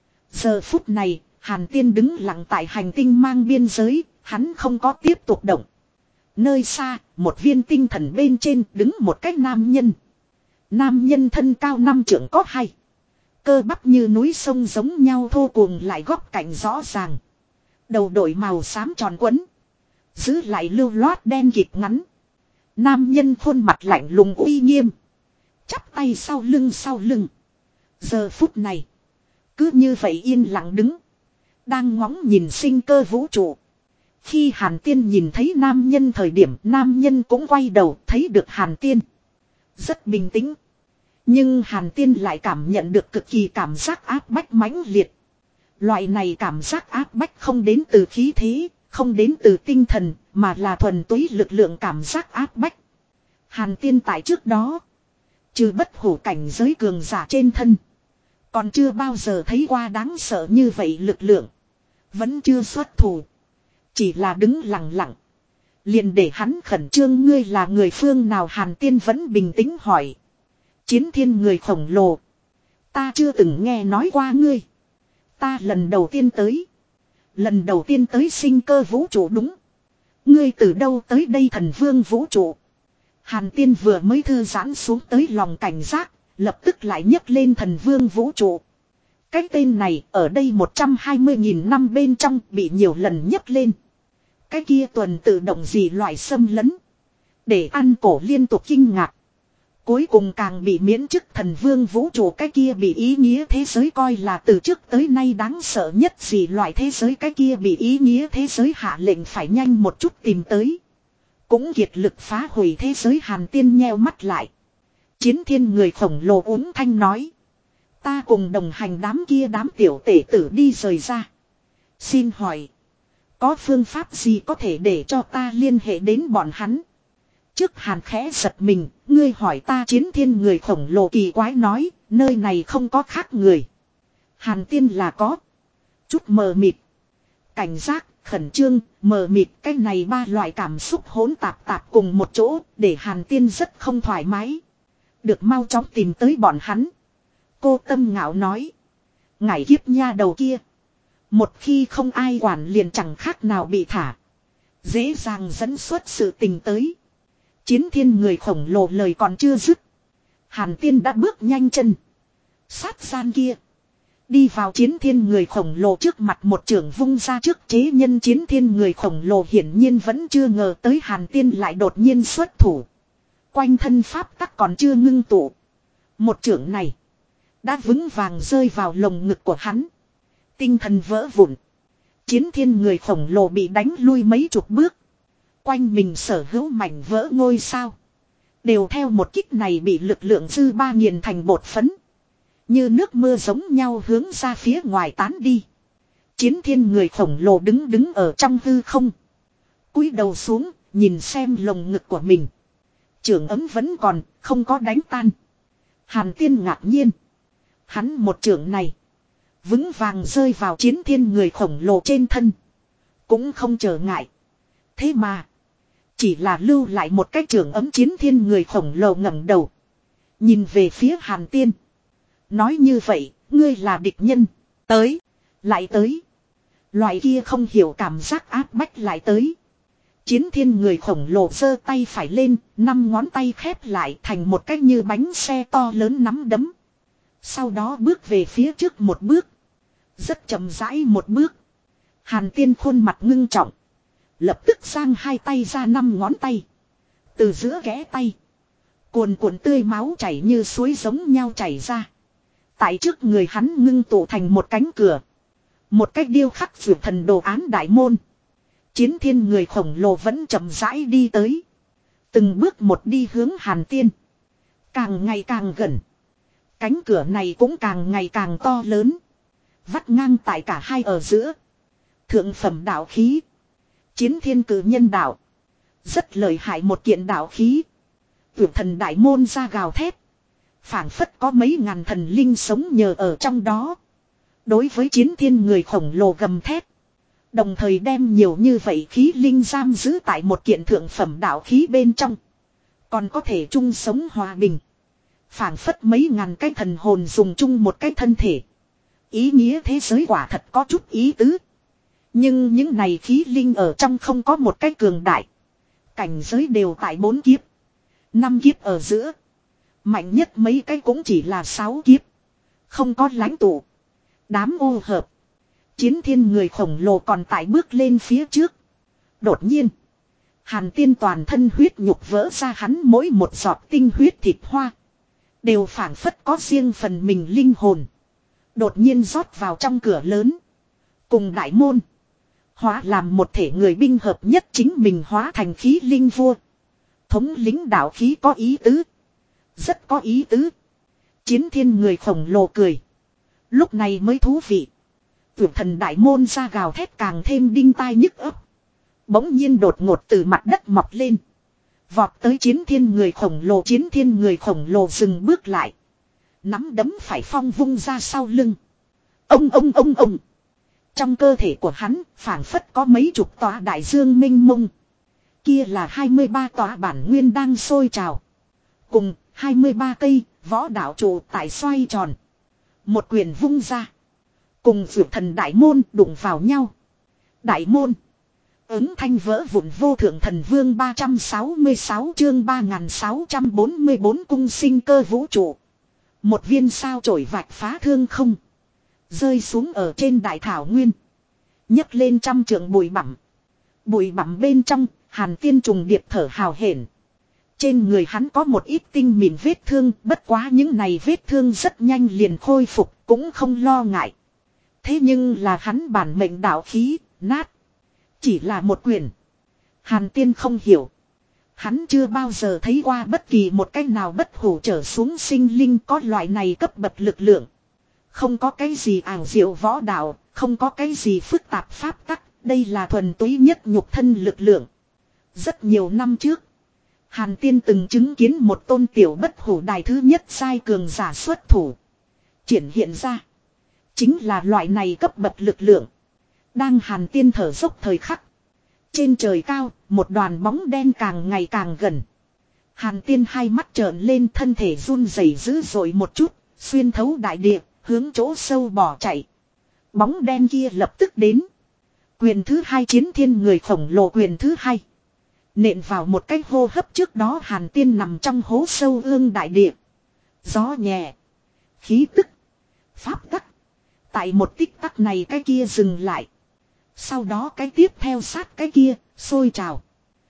Giờ phút này, Hàn Tiên đứng lặng tại hành tinh mang biên giới, hắn không có tiếp tục động. Nơi xa, một viên tinh thần bên trên đứng một cái nam nhân. Nam nhân thân cao năm trượng có hai. Cơ bắp như núi sông giống nhau thô cuồng lại góc cạnh rõ ràng. Đầu đội màu xám tròn quấn. Giữ lại lưu loát đen kịt ngắn. Nam nhân khuôn mặt lạnh lùng uy nghiêm. Chắp tay sau lưng sau lưng. Giờ phút này. Cứ như vậy yên lặng đứng. Đang ngóng nhìn sinh cơ vũ trụ. Khi Hàn Tiên nhìn thấy nam nhân thời điểm nam nhân cũng quay đầu thấy được Hàn Tiên. Rất bình tĩnh. Nhưng Hàn Tiên lại cảm nhận được cực kỳ cảm giác áp bách mãnh liệt. Loại này cảm giác áp bách không đến từ khí thế, không đến từ tinh thần, mà là thuần túy lực lượng cảm giác áp bách. Hàn Tiên tại trước đó. Trừ bất hủ cảnh giới cường giả trên thân. Còn chưa bao giờ thấy qua đáng sợ như vậy lực lượng. Vẫn chưa xuất thủ. Chỉ là đứng lặng lặng. Liền để hắn khẩn trương ngươi là người phương nào Hàn Tiên vẫn bình tĩnh hỏi. Chiến thiên người khổng lồ. Ta chưa từng nghe nói qua ngươi. Ta lần đầu tiên tới. Lần đầu tiên tới sinh cơ vũ trụ đúng. Ngươi từ đâu tới đây thần vương vũ trụ. Hàn Tiên vừa mới thư giãn xuống tới lòng cảnh giác. Lập tức lại nhấc lên thần vương vũ trụ. Cái tên này ở đây một trăm hai mươi nghìn năm bên trong bị nhiều lần nhấc lên. Cái kia tuần tự động gì loại xâm lấn. Để ăn cổ liên tục kinh ngạc. Cuối cùng càng bị miễn chức thần vương vũ trụ cái kia bị ý nghĩa thế giới coi là từ trước tới nay đáng sợ nhất gì loại thế giới cái kia bị ý nghĩa thế giới hạ lệnh phải nhanh một chút tìm tới. Cũng kiệt lực phá hủy thế giới Hàn Tiên nheo mắt lại. Chiến thiên người khổng lồ uống thanh nói. Ta cùng đồng hành đám kia đám tiểu tể tử đi rời ra. Xin hỏi. Có phương pháp gì có thể để cho ta liên hệ đến bọn hắn? Trước Hàn khẽ giật mình, ngươi hỏi ta chiến thiên người khổng lồ kỳ quái nói, nơi này không có khác người. Hàn Tiên là có. Chút mờ mịt. Cảnh giác, khẩn trương, mờ mịt, cái này ba loại cảm xúc hỗn tạp tạp cùng một chỗ, để Hàn Tiên rất không thoải mái. Được mau chóng tìm tới bọn hắn. Cô Tâm ngạo nói. Ngải kiếp nha đầu kia. Một khi không ai quản liền chẳng khác nào bị thả. Dễ dàng dẫn xuất sự tình tới. Chiến thiên người khổng lồ lời còn chưa dứt. Hàn Tiên đã bước nhanh chân. Sát gian kia. Đi vào chiến thiên người khổng lồ trước mặt một trưởng vung ra trước chế nhân chiến thiên người khổng lồ hiển nhiên vẫn chưa ngờ tới Hàn Tiên lại đột nhiên xuất thủ. Quanh thân pháp tắc còn chưa ngưng tụ. Một trưởng này. Đã vững vàng rơi vào lồng ngực của hắn. Tinh thần vỡ vụn. Chiến thiên người khổng lồ bị đánh lui mấy chục bước. Quanh mình sở hữu mảnh vỡ ngôi sao. Đều theo một kích này bị lực lượng dư ba nghiền thành bột phấn. Như nước mưa giống nhau hướng ra phía ngoài tán đi. Chiến thiên người khổng lồ đứng đứng ở trong hư không. Cúi đầu xuống, nhìn xem lồng ngực của mình. Trưởng ấm vẫn còn, không có đánh tan. Hàn Tiên ngạc nhiên. Hắn một trưởng này. Vững vàng rơi vào chiến thiên người khổng lồ trên thân. Cũng không trở ngại. Thế mà. Chỉ là lưu lại một cái trưởng ấm chiến thiên người khổng lồ ngẩng đầu. Nhìn về phía Hàn Tiên. Nói như vậy, ngươi là địch nhân. Tới. Lại tới. Loại kia không hiểu cảm giác áp bách lại tới. Chiến thiên người khổng lồ giơ tay phải lên, năm ngón tay khép lại thành một cái như bánh xe to lớn nắm đấm. Sau đó bước về phía trước một bước. Rất chậm rãi một bước. Hàn Tiên khuôn mặt ngưng trọng. Lập tức giang hai tay ra năm ngón tay. Từ giữa ghé tay. Cuồn cuộn tươi máu chảy như suối giống nhau chảy ra. Tại trước người hắn ngưng tụ thành một cánh cửa. Một cách điêu khắc vượt thần đồ án đại môn. Chiến thiên người khổng lồ vẫn chậm rãi đi tới. Từng bước một đi hướng Hàn Tiên. Càng ngày càng gần. Cánh cửa này cũng càng ngày càng to lớn. Vắt ngang tại cả hai ở giữa. Thượng phẩm đạo khí. Chiến thiên cử nhân đạo. Rất lợi hại một kiện đạo khí. Vượt thần đại môn ra gào thét. Phảng phất có mấy ngàn thần linh sống nhờ ở trong đó. Đối với chiến thiên người khổng lồ gầm thét. Đồng thời đem nhiều như vậy khí linh giam giữ tại một kiện thượng phẩm đạo khí bên trong. Còn có thể chung sống hòa bình. Phảng phất mấy ngàn cái thần hồn dùng chung một cái thân thể. Ý nghĩa thế giới quả thật có chút ý tứ. Nhưng những này khí linh ở trong không có một cái cường đại. Cảnh giới đều tại bốn kiếp. Năm kiếp ở giữa. Mạnh nhất mấy cái cũng chỉ là sáu kiếp. Không có lãnh tụ. Đám ô hợp. Chiến thiên người khổng lồ còn tại bước lên phía trước. Đột nhiên. Hàn Tiên toàn thân huyết nhục vỡ ra hắn mỗi một giọt tinh huyết thịt hoa. Đều phảng phất có riêng phần mình linh hồn. Đột nhiên rót vào trong cửa lớn. Cùng đại môn. Hóa làm một thể người binh hợp nhất chính mình hóa thành khí linh vua. Thống lĩnh đạo khí có ý tứ. Rất có ý tứ. Chiến thiên người khổng lồ cười. Lúc này mới thú vị. Vượt thần đại môn ra gào thét càng thêm đinh tai nhức ấp. Bỗng nhiên đột ngột từ mặt đất mọc lên. Vọt tới chiến thiên người khổng lồ. Chiến thiên người khổng lồ dừng bước lại. Nắm đấm phải phong vung ra sau lưng. Ông ông ông ông. Trong cơ thể của hắn phảng phất có mấy chục tòa đại dương minh mông. Kia là hai mươi ba tòa bản nguyên đang sôi trào. Cùng hai mươi ba cây võ đạo trụ tại xoay tròn. Một quyền vung ra. Cùng vượt thần đại môn đụng vào nhau. Đại môn. Ứng thanh vỡ vụn vô thượng thần vương ba trăm sáu mươi sáu chương ba nghìn sáu trăm bốn mươi bốn cung sinh cơ vũ trụ. Một viên sao chổi vạch phá thương không. Rơi xuống ở trên đại thảo nguyên. Nhấc lên trăm trượng bụi bặm. Bụi bặm bên trong, Hàn Tiên trùng điệp thở hào hển. Trên người hắn có một ít tinh mịn vết thương, bất quá những này vết thương rất nhanh liền khôi phục, cũng không lo ngại. Thế nhưng là hắn bản mệnh đạo khí, nát. Chỉ là một quyền. Hàn Tiên không hiểu. Hắn chưa bao giờ thấy qua bất kỳ một cách nào bất hủ trở xuống sinh linh có loại này cấp bậc lực lượng. Không có cái gì ảo diệu võ đạo, không có cái gì phức tạp pháp tắc, đây là thuần túy nhất nhục thân lực lượng. Rất nhiều năm trước, Hàn Tiên từng chứng kiến một tôn tiểu bất hủ đài thứ nhất sai cường giả xuất thủ. Triển hiện ra, chính là loại này cấp bậc lực lượng. Đang Hàn Tiên thở dốc thời khắc. Trên trời cao, một đoàn bóng đen càng ngày càng gần. Hàn Tiên hai mắt trợn lên, thân thể run rẩy dữ dội một chút, xuyên thấu đại địa, hướng chỗ sâu bỏ chạy. Bóng đen kia lập tức đến. Quyền thứ hai chiến thiên người khổng lồ quyền thứ hai. Nện vào một cái hô hấp trước đó Hàn Tiên nằm trong hố sâu ương đại địa. Gió nhẹ. Khí tức. Pháp tắc. Tại một tích tắc này cái kia dừng lại. Sau đó cái tiếp theo sát cái kia, sôi trào.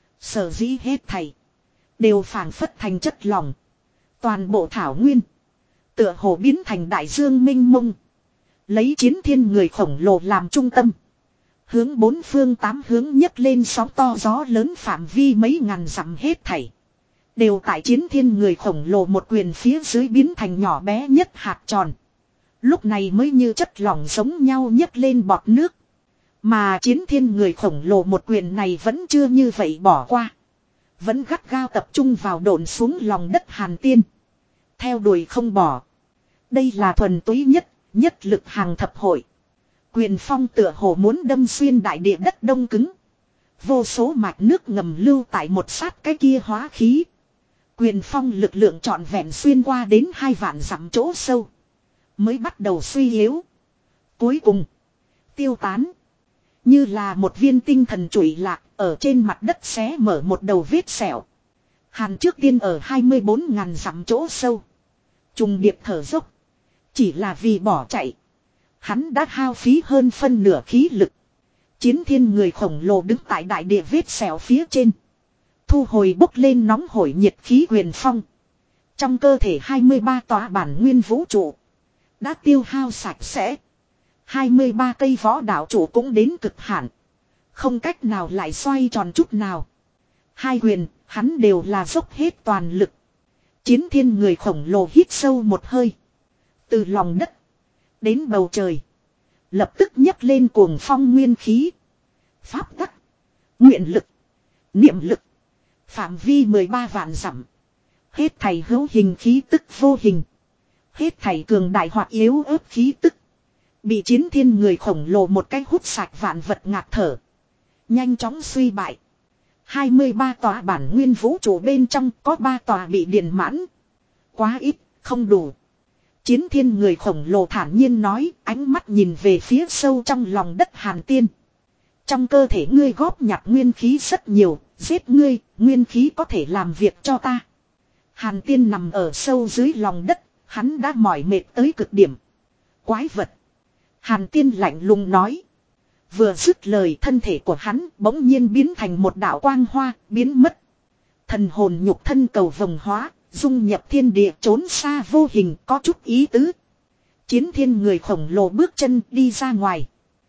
Sở dĩ hết thảy. Đều phảng phất thành chất lỏng. Toàn bộ thảo nguyên. Tựa hồ biến thành đại dương mênh mông. Lấy chiến thiên người khổng lồ làm trung tâm. Hướng bốn phương tám hướng nhấc lên sóng to gió lớn phạm vi mấy ngàn dặm hết thảy. Đều tại chiến thiên người khổng lồ một quyền phía dưới biến thành nhỏ bé nhất hạt tròn. Lúc này mới như chất lỏng giống nhau nhấc lên bọt nước. Mà chiến thiên người khổng lồ một quyền này vẫn chưa như vậy bỏ qua. Vẫn gắt gao tập trung vào độn xuống lòng đất Hàn Tiên. Theo đuổi không bỏ. Đây là thuần túy nhất, nhất lực hàng thập hội. Quyền phong tựa hồ muốn đâm xuyên đại địa đất đông cứng. Vô số mạch nước ngầm lưu tại một sát cái kia hóa khí. Quyền phong lực lượng trọn vẹn xuyên qua đến hai vạn dặm chỗ sâu. Mới bắt đầu suy yếu. Cuối cùng. Tiêu tán. Như là một viên tinh thần trụi lạc ở trên mặt đất xé mở một đầu vết sẹo. Hàn trước tiên ở hai mươi bốn ngàn dặm chỗ sâu. Trùng điệp thở dốc. Chỉ là vì bỏ chạy. Hắn đã hao phí hơn phân nửa khí lực. Chiến thiên người khổng lồ đứng tại đại địa vết sẹo phía trên. Thu hồi bốc lên nóng hổi nhiệt khí huyền phong. Trong cơ thể hai mươi ba tòa bản nguyên vũ trụ. Đã tiêu hao sạch sẽ. hai mươi ba cây võ đạo trụ cũng đến cực hạn. Không cách nào lại xoay tròn chút nào. Hai huyền, hắn đều là dốc hết toàn lực. Chiến thiên người khổng lồ hít sâu một hơi. Từ lòng đất. Đến bầu trời. Lập tức nhấc lên cuồng phong nguyên khí. Pháp tắc. Nguyện lực. Niệm lực. Phạm vi mười ba vạn dặm. Hết thảy hữu hình khí tức vô hình. Hết thảy cường đại hoặc yếu ớt khí tức. Bị chiến thiên người khổng lồ một cái hút sạch vạn vật ngạt thở. Nhanh chóng suy bại. hai mươi ba tòa bản nguyên vũ trụ bên trong có ba tòa bị điện mãn. Quá ít, không đủ. Chiến thiên người khổng lồ thản nhiên nói, ánh mắt nhìn về phía sâu trong lòng đất Hàn Tiên. Trong cơ thể ngươi góp nhặt nguyên khí rất nhiều, giết ngươi, nguyên khí có thể làm việc cho ta. Hàn Tiên nằm ở sâu dưới lòng đất, hắn đã mỏi mệt tới cực điểm. Quái vật. Hàn Tiên lạnh lùng nói. Vừa dứt lời thân thể của hắn bỗng nhiên biến thành một đạo quang hoa, biến mất. Thần hồn nhục thân cầu vồng hóa, dung nhập thiên địa trốn xa vô hình có chút ý tứ. Chiến thiên người khổng lồ bước chân đi ra ngoài.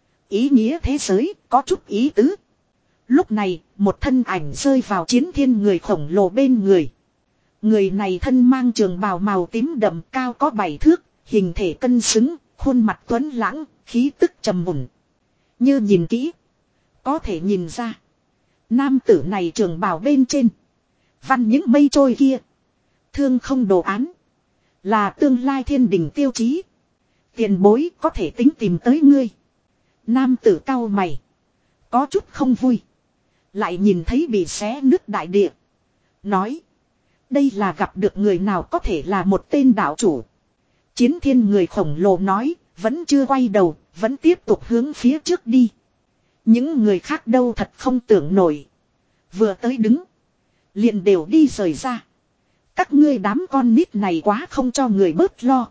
Ý nghĩa thế giới có chút ý tứ. Lúc này một thân ảnh rơi vào chiến thiên người khổng lồ bên người. Người này thân mang trường bào màu tím đậm cao có bảy thước, hình thể cân xứng, khuôn mặt tuấn lãng, khí tức trầm mùn. Như nhìn kỹ, có thể nhìn ra. Nam tử này trường bào bên trên. Văn những mây trôi kia. Thương không đồ án. Là tương lai thiên đình tiêu chí. Tiền bối có thể tính tìm tới ngươi. Nam tử cau mày. Có chút không vui. Lại nhìn thấy bị xé nứt đại địa. Nói. Đây là gặp được người nào có thể là một tên đạo chủ. Chiến thiên người khổng lồ nói. Vẫn chưa quay đầu. Vẫn tiếp tục hướng phía trước đi. Những người khác đâu thật không tưởng nổi. Vừa tới đứng. Liền đều đi rời ra. Các ngươi đám con nít này quá không cho người bớt lo.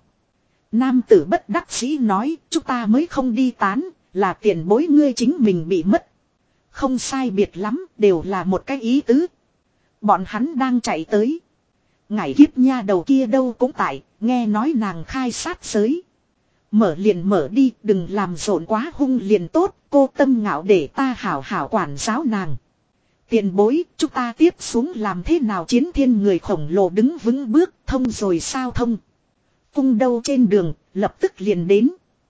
Nam tử bất đắc dĩ nói. Chúng ta mới không đi tán. Là tiền bối ngươi chính mình bị mất. Không sai biệt lắm. Đều là một cái ý tứ. Bọn hắn đang chạy tới. Ngải kiếp nha đầu kia đâu cũng tại. Nghe nói nàng khai sát giới. Mở liền mở đi. Đừng làm rộn quá hung liền tốt. Cô tâm ngạo để ta hảo hảo quản giáo nàng. Tiền bối, chúng ta tiếp xuống làm thế nào chiến thiên người khổng lồ đứng vững bước, thông rồi sao thông. Cung đâu trên đường, lập tức liền đến.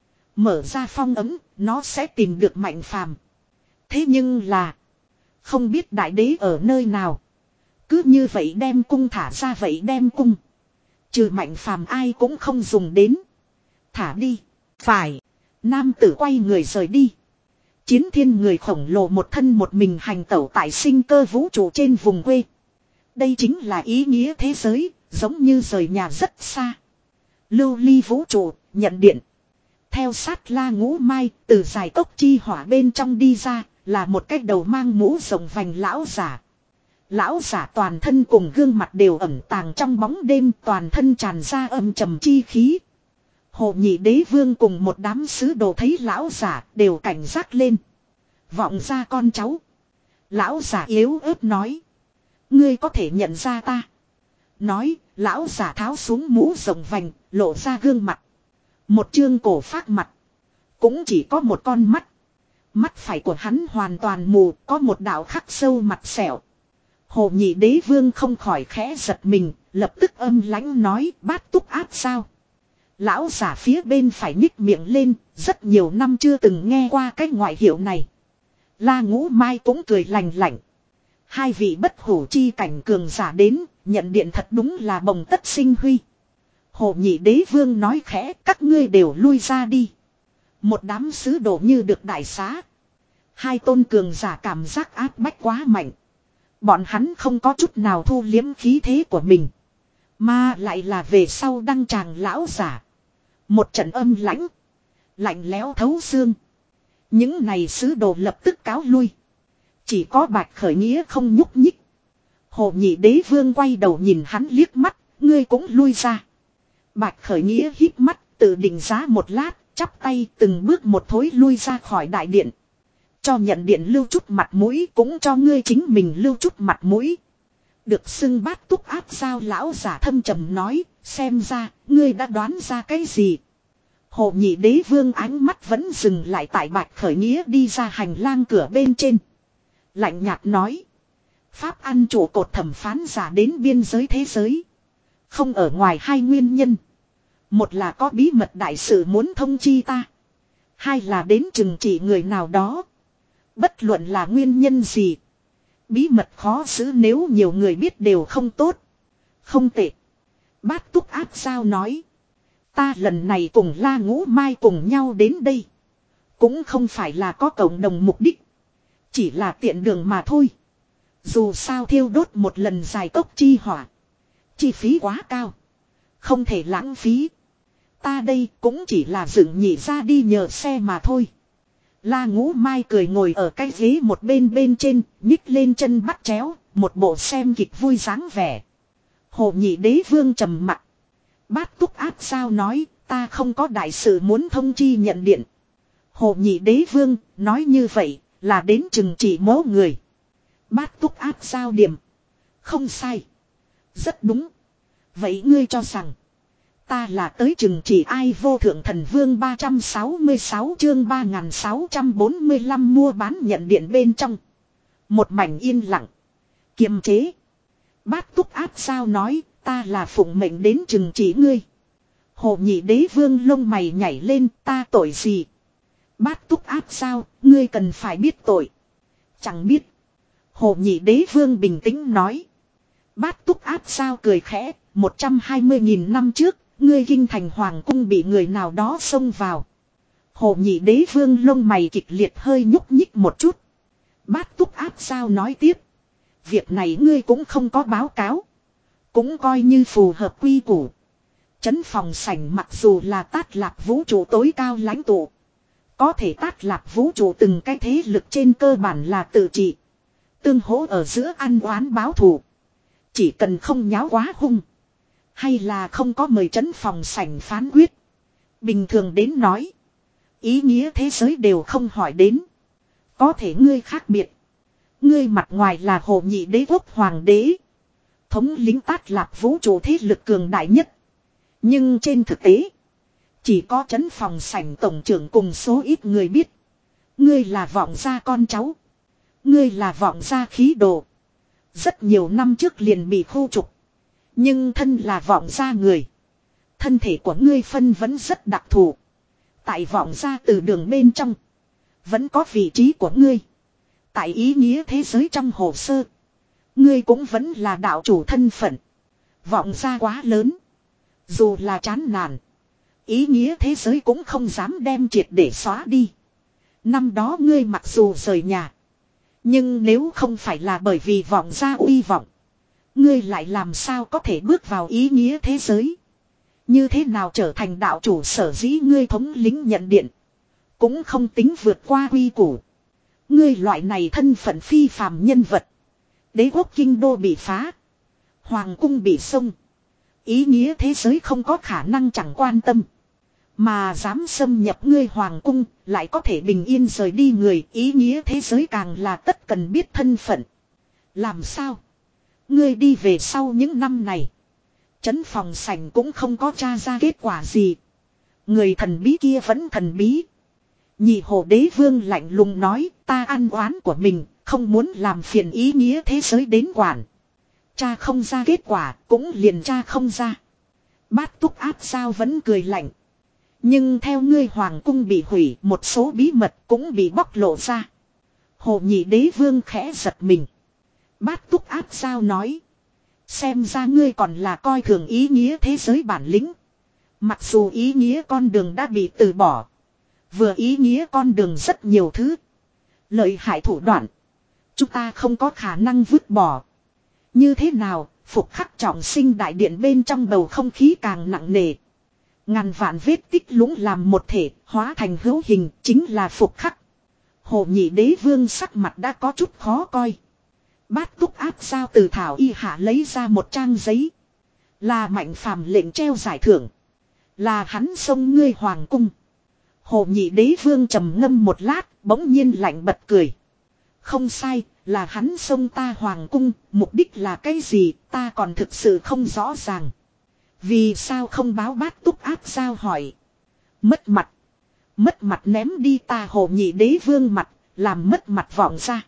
Mở ra phong ấm, nó sẽ tìm được Mạnh Phàm. Thế nhưng là, không biết đại đế ở nơi nào. Cứ như vậy đem cung thả ra vậy đem cung. Trừ Mạnh Phàm ai cũng không dùng đến. Thả đi, phải. Nam tử quay người rời đi. Chiến thiên người khổng lồ một thân một mình hành tẩu tại sinh cơ vũ trụ trên vùng quê. Đây chính là ý nghĩa thế giới, giống như rời nhà rất xa. Lưu ly vũ trụ, nhận điện. Theo sát la ngũ mai, từ dài cốc chi hỏa bên trong đi ra, là một cái đầu mang mũ rồng vành lão giả. Lão giả toàn thân cùng gương mặt đều ẩn tàng trong bóng đêm, toàn thân tràn ra âm trầm chi khí. Hồ nhị đế vương cùng một đám sứ đồ thấy lão giả đều cảnh giác lên. Vọng ra con cháu. Lão giả yếu ớt nói. Ngươi có thể nhận ra ta. Nói, lão giả tháo xuống mũ rộng vành, lộ ra gương mặt. Một chương cổ phác mặt. Cũng chỉ có một con mắt. Mắt phải của hắn hoàn toàn mù, có một đạo khắc sâu mặt sẹo. Hồ nhị đế vương không khỏi khẽ giật mình, lập tức âm lãnh nói bát túc áp sao. Lão giả phía bên phải nhích miệng lên, rất nhiều năm chưa từng nghe qua cái ngoại hiệu này. La Ngũ Mai cũng cười lành lạnh. Hai vị bất hủ chi cảnh cường giả đến, nhận điện thật đúng là bồng tất sinh huy. Hồ nhị đế vương nói khẽ, các ngươi đều lui ra đi. Một đám sứ đồ như được đại xá. Hai tôn cường giả cảm giác áp bách quá mạnh. Bọn hắn không có chút nào thu liếm khí thế của mình. Mà lại là về sau đăng tràng lão giả. Một trận âm lãnh. Lạnh lẽo thấu xương. Những này sứ đồ lập tức cáo lui. Chỉ có Bạch Khởi Nghĩa không nhúc nhích. Hồ nhị đế vương quay đầu nhìn hắn liếc mắt. Ngươi cũng lui ra. Bạch Khởi Nghĩa híp mắt tự định giá một lát. Chắp tay từng bước một thối lui ra khỏi đại điện. Cho nhận điện lưu chút mặt mũi cũng cho ngươi chính mình lưu chút mặt mũi. Được xưng bát túc áp sao lão giả thâm trầm nói, xem ra, ngươi đã đoán ra cái gì. Hồ nhị đế vương ánh mắt vẫn dừng lại tại Bạch Khởi Nghĩa đi ra hành lang cửa bên trên. Lạnh nhạt nói, pháp ăn chủ cột thẩm phán giả đến biên giới thế giới. Không ở ngoài hai nguyên nhân. Một là có bí mật đại sự muốn thông chi ta. Hai là đến trừng trị người nào đó. Bất luận là nguyên nhân gì. Bí mật khó giữ nếu nhiều người biết đều không tốt. Không tệ. Bát túc áp sao nói. Ta lần này cùng La Ngũ Mai cùng nhau đến đây. Cũng không phải là có cộng đồng mục đích. Chỉ là tiện đường mà thôi. Dù sao thiêu đốt một lần dài cốc chi hỏa. Chi phí quá cao. Không thể lãng phí. Ta đây cũng chỉ là dựng nhị ra đi nhờ xe mà thôi. La Ngũ Mai cười ngồi ở cái ghế một bên bên trên, nhích lên chân bắt chéo, một bộ xem kịch vui dáng vẻ. Hồ nhị đế vương trầm mặc. Bát túc áp sao nói, ta không có đại sự muốn thông chi nhận điện. Hồ nhị đế vương, nói như vậy, là đến chừng chỉ mố người. Bát túc áp sao điểm. Không sai. Rất đúng. Vậy ngươi cho rằng, ta là tới chừng chỉ ai vô thượng thần vương ba trăm sáu mươi sáu chương ba nghìn sáu trăm bốn mươi lăm mua bán nhận điện bên trong. Một mảnh yên lặng. Kiềm chế. Bát túc áp sao nói ta là phụng mệnh đến chừng chỉ ngươi. Hồ nhị đế vương lông mày nhảy lên ta tội gì. Bát túc áp sao ngươi cần phải biết tội. Chẳng biết. Hồ nhị đế vương bình tĩnh nói. Bát túc áp sao cười khẽ một trăm hai mươi nghìn năm trước. Ngươi kinh thành hoàng cung bị người nào đó xông vào. Hồ nhị đế vương lông mày kịch liệt hơi nhúc nhích một chút. Bát túc áp sao nói tiếp. Việc này ngươi cũng không có báo cáo. Cũng coi như phù hợp quy củ. Chấn phòng sảnh mặc dù là Tát Lạp vũ trụ tối cao lãnh tụ. Có thể Tát Lạp vũ trụ từng cái thế lực trên cơ bản là tự trị. Tương hỗ ở giữa ăn oán báo thù. Chỉ cần không nháo quá hung. Hay là không có mời trấn phòng sảnh phán quyết. Bình thường đến nói. Ý nghĩa thế giới đều không hỏi đến. Có thể ngươi khác biệt. Ngươi mặt ngoài là hồ nhị đế quốc hoàng đế. Thống lính Tát Lạp vũ trụ thế lực cường đại nhất. Nhưng trên thực tế. Chỉ có trấn phòng sảnh tổng trưởng cùng số ít người biết. Ngươi là vọng gia con cháu. Ngươi là vọng gia khí đồ. Rất nhiều năm trước liền bị khu trục. Nhưng thân là vọng gia người. Thân thể của ngươi phân vẫn rất đặc thù. Tại vọng gia từ đường bên trong. Vẫn có vị trí của ngươi. Tại ý nghĩa thế giới trong hồ sơ. Ngươi cũng vẫn là đạo chủ thân phận. Vọng gia quá lớn. Dù là chán nản. Ý nghĩa thế giới cũng không dám đem triệt để xóa đi. Năm đó ngươi mặc dù rời nhà. Nhưng nếu không phải là bởi vì vọng gia uy vọng. Ngươi lại làm sao có thể bước vào ý nghĩa thế giới. Như thế nào trở thành đạo chủ sở dĩ ngươi thống lính nhận điện. Cũng không tính vượt qua quy củ. Ngươi loại này thân phận phi phàm nhân vật. Đế quốc kinh đô bị phá. Hoàng cung bị xông. Ý nghĩa thế giới không có khả năng chẳng quan tâm. Mà dám xâm nhập ngươi hoàng cung, lại có thể bình yên rời đi người, ý nghĩa thế giới càng là tất cần biết thân phận. Làm sao? Ngươi đi về sau những năm này. Trấn phòng sảnh cũng không có tra ra kết quả gì. Người thần bí kia vẫn thần bí. Nhị hồ đế vương lạnh lùng nói, ta ăn oán của mình, không muốn làm phiền ý nghĩa thế giới đến quản. Cha không ra kết quả, cũng liền cha không ra. Bát túc áp sao vẫn cười lạnh. Nhưng theo ngươi hoàng cung bị hủy, một số bí mật cũng bị bóc lộ ra. Hồ nhị đế vương khẽ giật mình. Bát túc áp sao nói. Xem ra ngươi còn là coi thường ý nghĩa thế giới bản lĩnh. Mặc dù ý nghĩa con đường đã bị từ bỏ. Vừa ý nghĩa con đường rất nhiều thứ. Lợi hại thủ đoạn. Chúng ta không có khả năng vứt bỏ. Như thế nào, phục khắc trọng sinh đại điện bên trong bầu không khí càng nặng nề. Ngàn vạn vết tích lũng làm một thể, hóa thành hữu hình, chính là phục khắc. Hồ nhị đế vương sắc mặt đã có chút khó coi. Bát túc áp sao từ thảo y hạ lấy ra một trang giấy. Là Mạnh Phàm lệnh treo giải thưởng. Là hắn xông ngươi hoàng cung. Hồ nhị đế vương trầm ngâm một lát, bỗng nhiên lạnh bật cười. Không sai, là hắn xông ta hoàng cung, mục đích là cái gì, ta còn thực sự không rõ ràng. Vì sao không báo bát túc áp sao hỏi. Mất mặt. Mất mặt ném đi ta hồ nhị đế vương mặt, làm mất mặt vọng ra.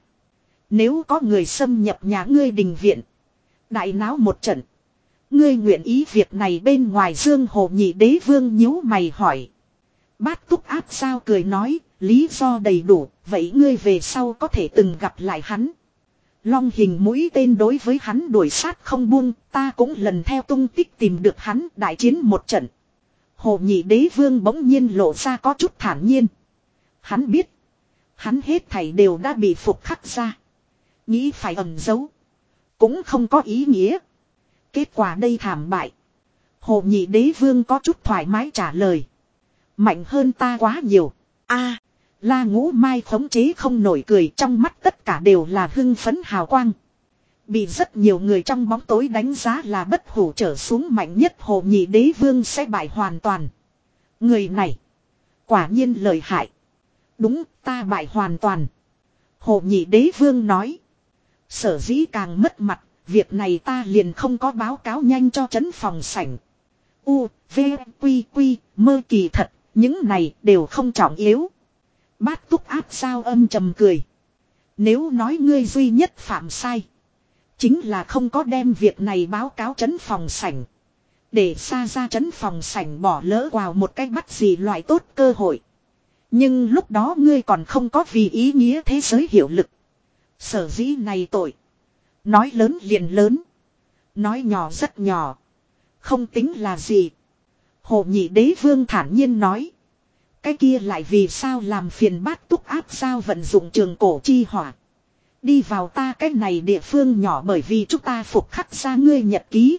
Nếu có người xâm nhập nhà ngươi đình viện. Đại náo một trận. Ngươi nguyện ý việc này bên ngoài dương hồ nhị đế vương nhíu mày hỏi. Bát túc áp sao cười nói, lý do đầy đủ, vậy ngươi về sau có thể từng gặp lại hắn. Long hình mũi tên đối với hắn đuổi sát không buông, ta cũng lần theo tung tích tìm được hắn đại chiến một trận. Hồ nhị đế vương bỗng nhiên lộ ra có chút thản nhiên. Hắn biết, hắn hết thảy đều đã bị phục khắc ra. Nghĩ phải ẩn giấu, cũng không có ý nghĩa. Kết quả đây thảm bại. Hồ nhị đế vương có chút thoải mái trả lời. Mạnh hơn ta quá nhiều. A, La Ngũ Mai khống chế không nổi cười, trong mắt tất cả đều là hưng phấn hào quang. Bị rất nhiều người trong bóng tối đánh giá là bất hủ trở xuống mạnh nhất hồ nhị đế vương sẽ bại hoàn toàn. Người này, quả nhiên lợi hại. Đúng, ta bại hoàn toàn. Hồ nhị đế vương nói. Sở dĩ càng mất mặt, việc này ta liền không có báo cáo nhanh cho trấn phòng sảnh. U, V, Quy, Quy, mơ kỳ thật, những này đều không trọng yếu. Bát túc áp sao âm trầm cười. Nếu nói ngươi duy nhất phạm sai, chính là không có đem việc này báo cáo trấn phòng sảnh. Để xa ra trấn phòng sảnh bỏ lỡ vào một cách bắt gì loại tốt cơ hội. Nhưng lúc đó ngươi còn không có vì ý nghĩa thế giới hiệu lực. Sở dĩ này tội. Nói lớn liền lớn. Nói nhỏ rất nhỏ. Không tính là gì. Hồ nhị đế vương thản nhiên nói. Cái kia lại vì sao làm phiền bát túc áp sao vận dụng trường cổ chi hỏa. Đi vào ta cái này địa phương nhỏ bởi vì chúng ta phục khắc ra ngươi nhật ký.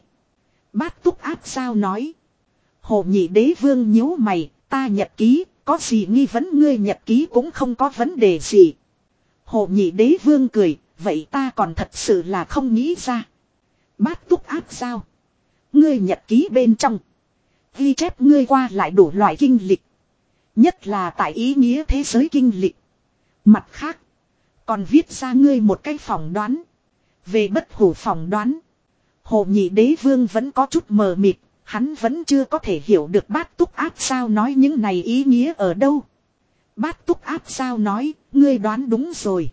Bát túc áp sao nói. Hồ nhị đế vương nhíu mày, ta nhật ký, có gì nghi vấn ngươi nhật ký cũng không có vấn đề gì. Hồ nhị đế vương cười, vậy ta còn thật sự là không nghĩ ra. Bát túc áp sao. Ngươi nhật ký bên trong. Ghi chép ngươi qua lại đủ loại kinh lịch. Nhất là tại ý nghĩa thế giới kinh lịch. Mặt khác. Còn viết ra ngươi một cái phỏng đoán. Về bất hủ phỏng đoán. Hồ nhị đế vương vẫn có chút mờ mịt. Hắn vẫn chưa có thể hiểu được bát túc áp sao nói những này ý nghĩa ở đâu. Bát túc áp sao nói. Ngươi đoán đúng rồi.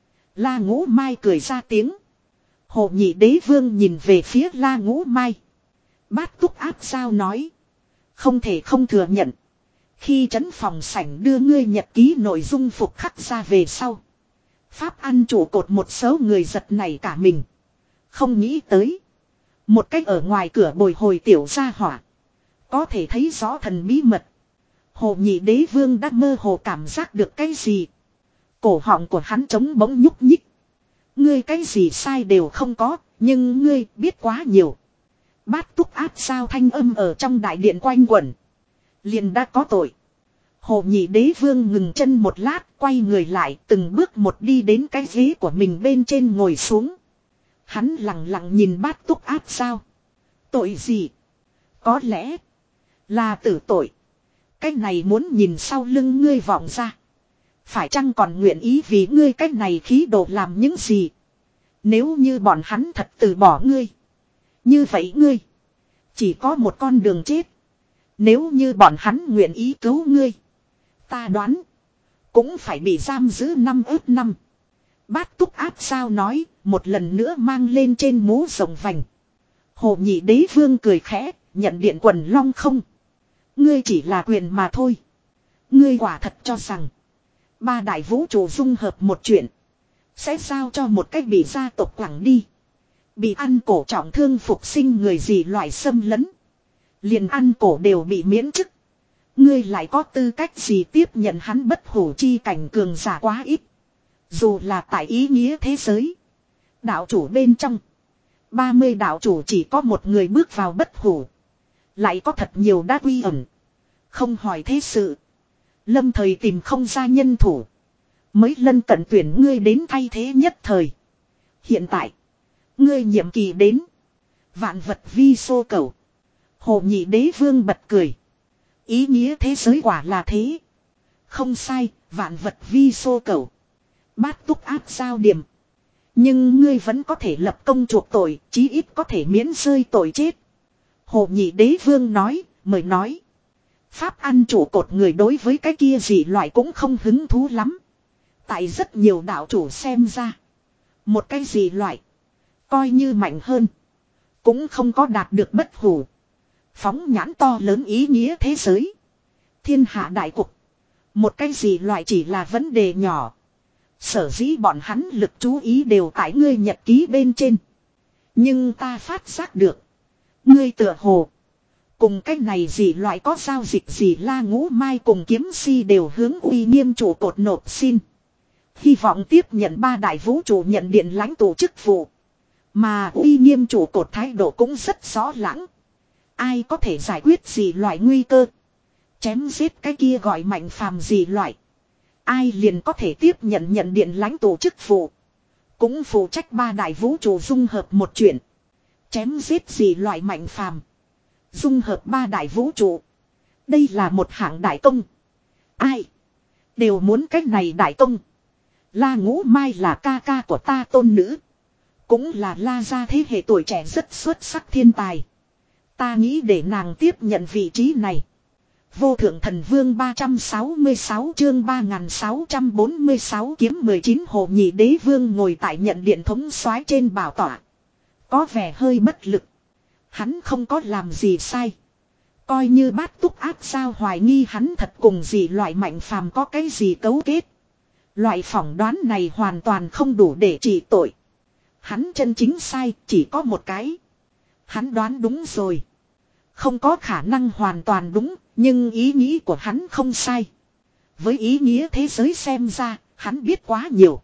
La Ngũ Mai cười ra tiếng. Hồ nhị đế vương nhìn về phía La Ngũ Mai. Bát túc áp sao nói. Không thể không thừa nhận. Khi trấn phòng sảnh đưa ngươi nhật ký nội dung phục khắc ra về sau. Pháp ăn chủ cột một số người giật nảy cả mình. Không nghĩ tới. Một cách ở ngoài cửa bồi hồi tiểu gia hỏa. Có thể thấy rõ thần bí mật. Hồ nhị đế vương đã mơ hồ cảm giác được cái gì. Cổ họng của hắn trống bỗng nhúc nhích. Ngươi cái gì sai đều không có. Nhưng ngươi biết quá nhiều. Bát túc áp sao thanh âm ở trong đại điện quanh quẩn. Liền đã có tội. Hồ nhị đế vương ngừng chân một lát, quay người lại, từng bước một đi đến cái ghế của mình bên trên ngồi xuống. Hắn lặng lặng nhìn bát túc áp sao. Tội gì? Có lẽ là tử tội. cái này muốn nhìn sau lưng ngươi vọng ra. Phải chăng còn nguyện ý vì ngươi cái này khí độ làm những gì? Nếu như bọn hắn thật từ bỏ ngươi. Như vậy ngươi. Chỉ có một con đường chết. Nếu như bọn hắn nguyện ý cứu ngươi. Ta đoán. Cũng phải bị giam giữ năm ước năm. Bát túc áp sao nói. Một lần nữa mang lên trên mũ rộng vành. Hồ nhị đế vương cười khẽ. Nhận điện quần long không. Ngươi chỉ là quyền mà thôi. Ngươi quả thật cho rằng. Ba đại vũ trụ dung hợp một chuyện. Sẽ sao cho một cách bị gia tộc quẳng đi. Bị ăn cổ trọng thương phục sinh người gì loại xâm lấn. Liền ăn cổ đều bị miễn chức. Ngươi lại có tư cách gì tiếp nhận hắn bất hủ chi cảnh cường giả quá ít. Dù là tại ý nghĩa thế giới. Đạo chủ bên trong. ba mươi đạo chủ chỉ có một người bước vào bất hủ. Lại có thật nhiều đã uy ẩn. Không hỏi thế sự. Lâm thời tìm không ra nhân thủ. Mới lân cận tuyển ngươi đến thay thế nhất thời. Hiện tại. Ngươi nhiệm kỳ đến. Vạn vật vi xô cầu. Hồ nhị đế vương bật cười. Ý nghĩa thế giới quả là thế. Không sai, vạn vật vi xô cầu. Bát túc áp giao điểm. Nhưng ngươi vẫn có thể lập công chuộc tội, chí ít có thể miễn rơi tội chết. Hồ nhị đế vương nói, mời nói. Pháp ăn chủ cột người đối với cái kia gì loại cũng không hứng thú lắm. Tại rất nhiều đạo chủ xem ra. Một cái gì loại. Coi như mạnh hơn. Cũng không có đạt được bất hủ. Phóng nhãn to lớn ý nghĩa thế giới. Thiên hạ đại cục. Một cái gì loại chỉ là vấn đề nhỏ. Sở dĩ bọn hắn lực chú ý đều tại ngươi nhật ký bên trên. Nhưng ta phát giác được. Ngươi tựa hồ. Cùng cái này gì loại có giao dịch gì La Ngũ Mai cùng kiếm si đều hướng uy nghiêm chủ cột nộp xin. Hy vọng tiếp nhận ba đại vũ trụ nhận điện lãnh tụ chức vụ. Mà uy nghiêm chủ cột thái độ cũng rất rõ lãng. Ai có thể giải quyết gì loại nguy cơ. Chém giết cái kia gọi mạnh phàm gì loại. Ai liền có thể tiếp nhận nhận điện lãnh tụ chức vụ. Cũng phụ trách ba đại vũ trụ dung hợp một chuyện. Chém giết gì loại mạnh phàm. Dung hợp ba đại vũ trụ. Đây là một hạng đại công. Ai. Đều muốn cách này đại công. La Ngũ Mai là ca ca của ta tôn nữ. Cũng là La gia thế hệ tuổi trẻ rất xuất sắc thiên tài. Ta nghĩ để nàng tiếp nhận vị trí này. Vô thượng thần vương ba trăm sáu mươi sáu chương ba nghìn sáu trăm bốn mươi sáu kiếm mười chín hồ nhị đế vương ngồi tại nhận điện thống soái trên bảo tọa. Có vẻ hơi bất lực. Hắn không có làm gì sai. Coi như bát túc áp sao hoài nghi hắn thật cùng gì loại mạnh phàm có cái gì cấu kết. Loại phỏng đoán này hoàn toàn không đủ để trị tội. Hắn chân chính sai chỉ có một cái. Hắn đoán đúng rồi. Không có khả năng hoàn toàn đúng, nhưng ý nghĩ của hắn không sai. Với ý nghĩa thế giới xem ra, hắn biết quá nhiều.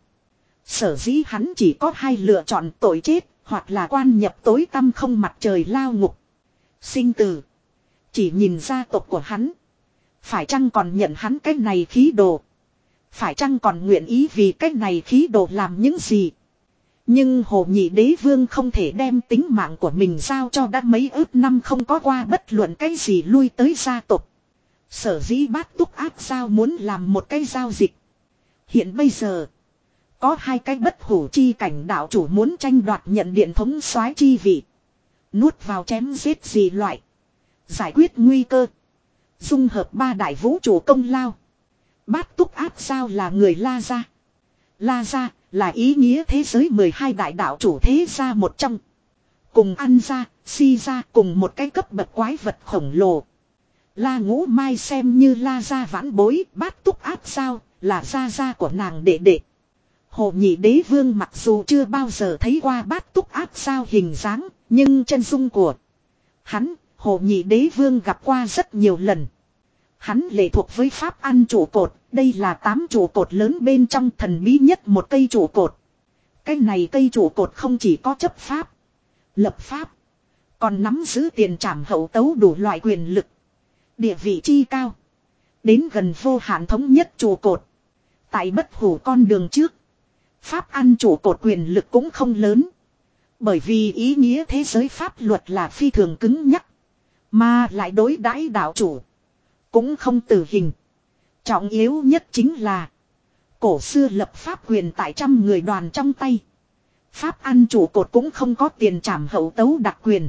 Sở dĩ hắn chỉ có hai lựa chọn tội chết, hoặc là quan nhập tối tăm không mặt trời lao ngục. Sinh tử. Chỉ nhìn gia tộc của hắn. Phải chăng còn nhận hắn cái này khí đồ. Phải chăng còn nguyện ý vì cái này khí đồ làm những gì. Nhưng hồ nhị đế vương không thể đem tính mạng của mình giao cho đã mấy ước năm không có qua bất luận cái gì lui tới gia tộc. Sở dĩ bát túc áp sao muốn làm một cái giao dịch. Hiện bây giờ. Có hai cái bất hủ chi cảnh đạo chủ muốn tranh đoạt nhận điện thống soái chi vị. Nuốt vào chém giết gì loại. Giải quyết nguy cơ. Dung hợp ba đại vũ trụ công lao. Bát túc áp sao là người La gia. La gia là ý nghĩa thế giới mười hai đại đạo chủ thế gia một trong. Cùng ăn gia, si gia cùng một cái cấp bậc quái vật khổng lồ. La Ngũ Mai xem như La gia vãn bối, bát túc áp sao là gia gia của nàng đệ đệ. Hồ nhị đế vương mặc dù chưa bao giờ thấy qua bát túc áp sao hình dáng, nhưng chân dung của hắn, hồ nhị đế vương gặp qua rất nhiều lần. Hắn lệ thuộc với pháp ăn trụ cột, đây là tám trụ cột lớn bên trong thần bí nhất một cây trụ cột. Cái này cây trụ cột không chỉ có chấp pháp, lập pháp, còn nắm giữ tiền trảm hậu tấu đủ loại quyền lực, địa vị chi cao, đến gần vô hạn thống nhất trụ cột. Tại bất hủ con đường trước, pháp ăn trụ cột quyền lực cũng không lớn. Bởi vì ý nghĩa thế giới pháp luật là phi thường cứng nhắc. Mà lại đối đãi đạo chủ Cũng không tử hình. Trọng yếu nhất chính là. Cổ xưa lập pháp quyền tại trăm người đoàn trong tay. Pháp ăn trụ cột cũng không có tiền trảm hậu tấu đặc quyền.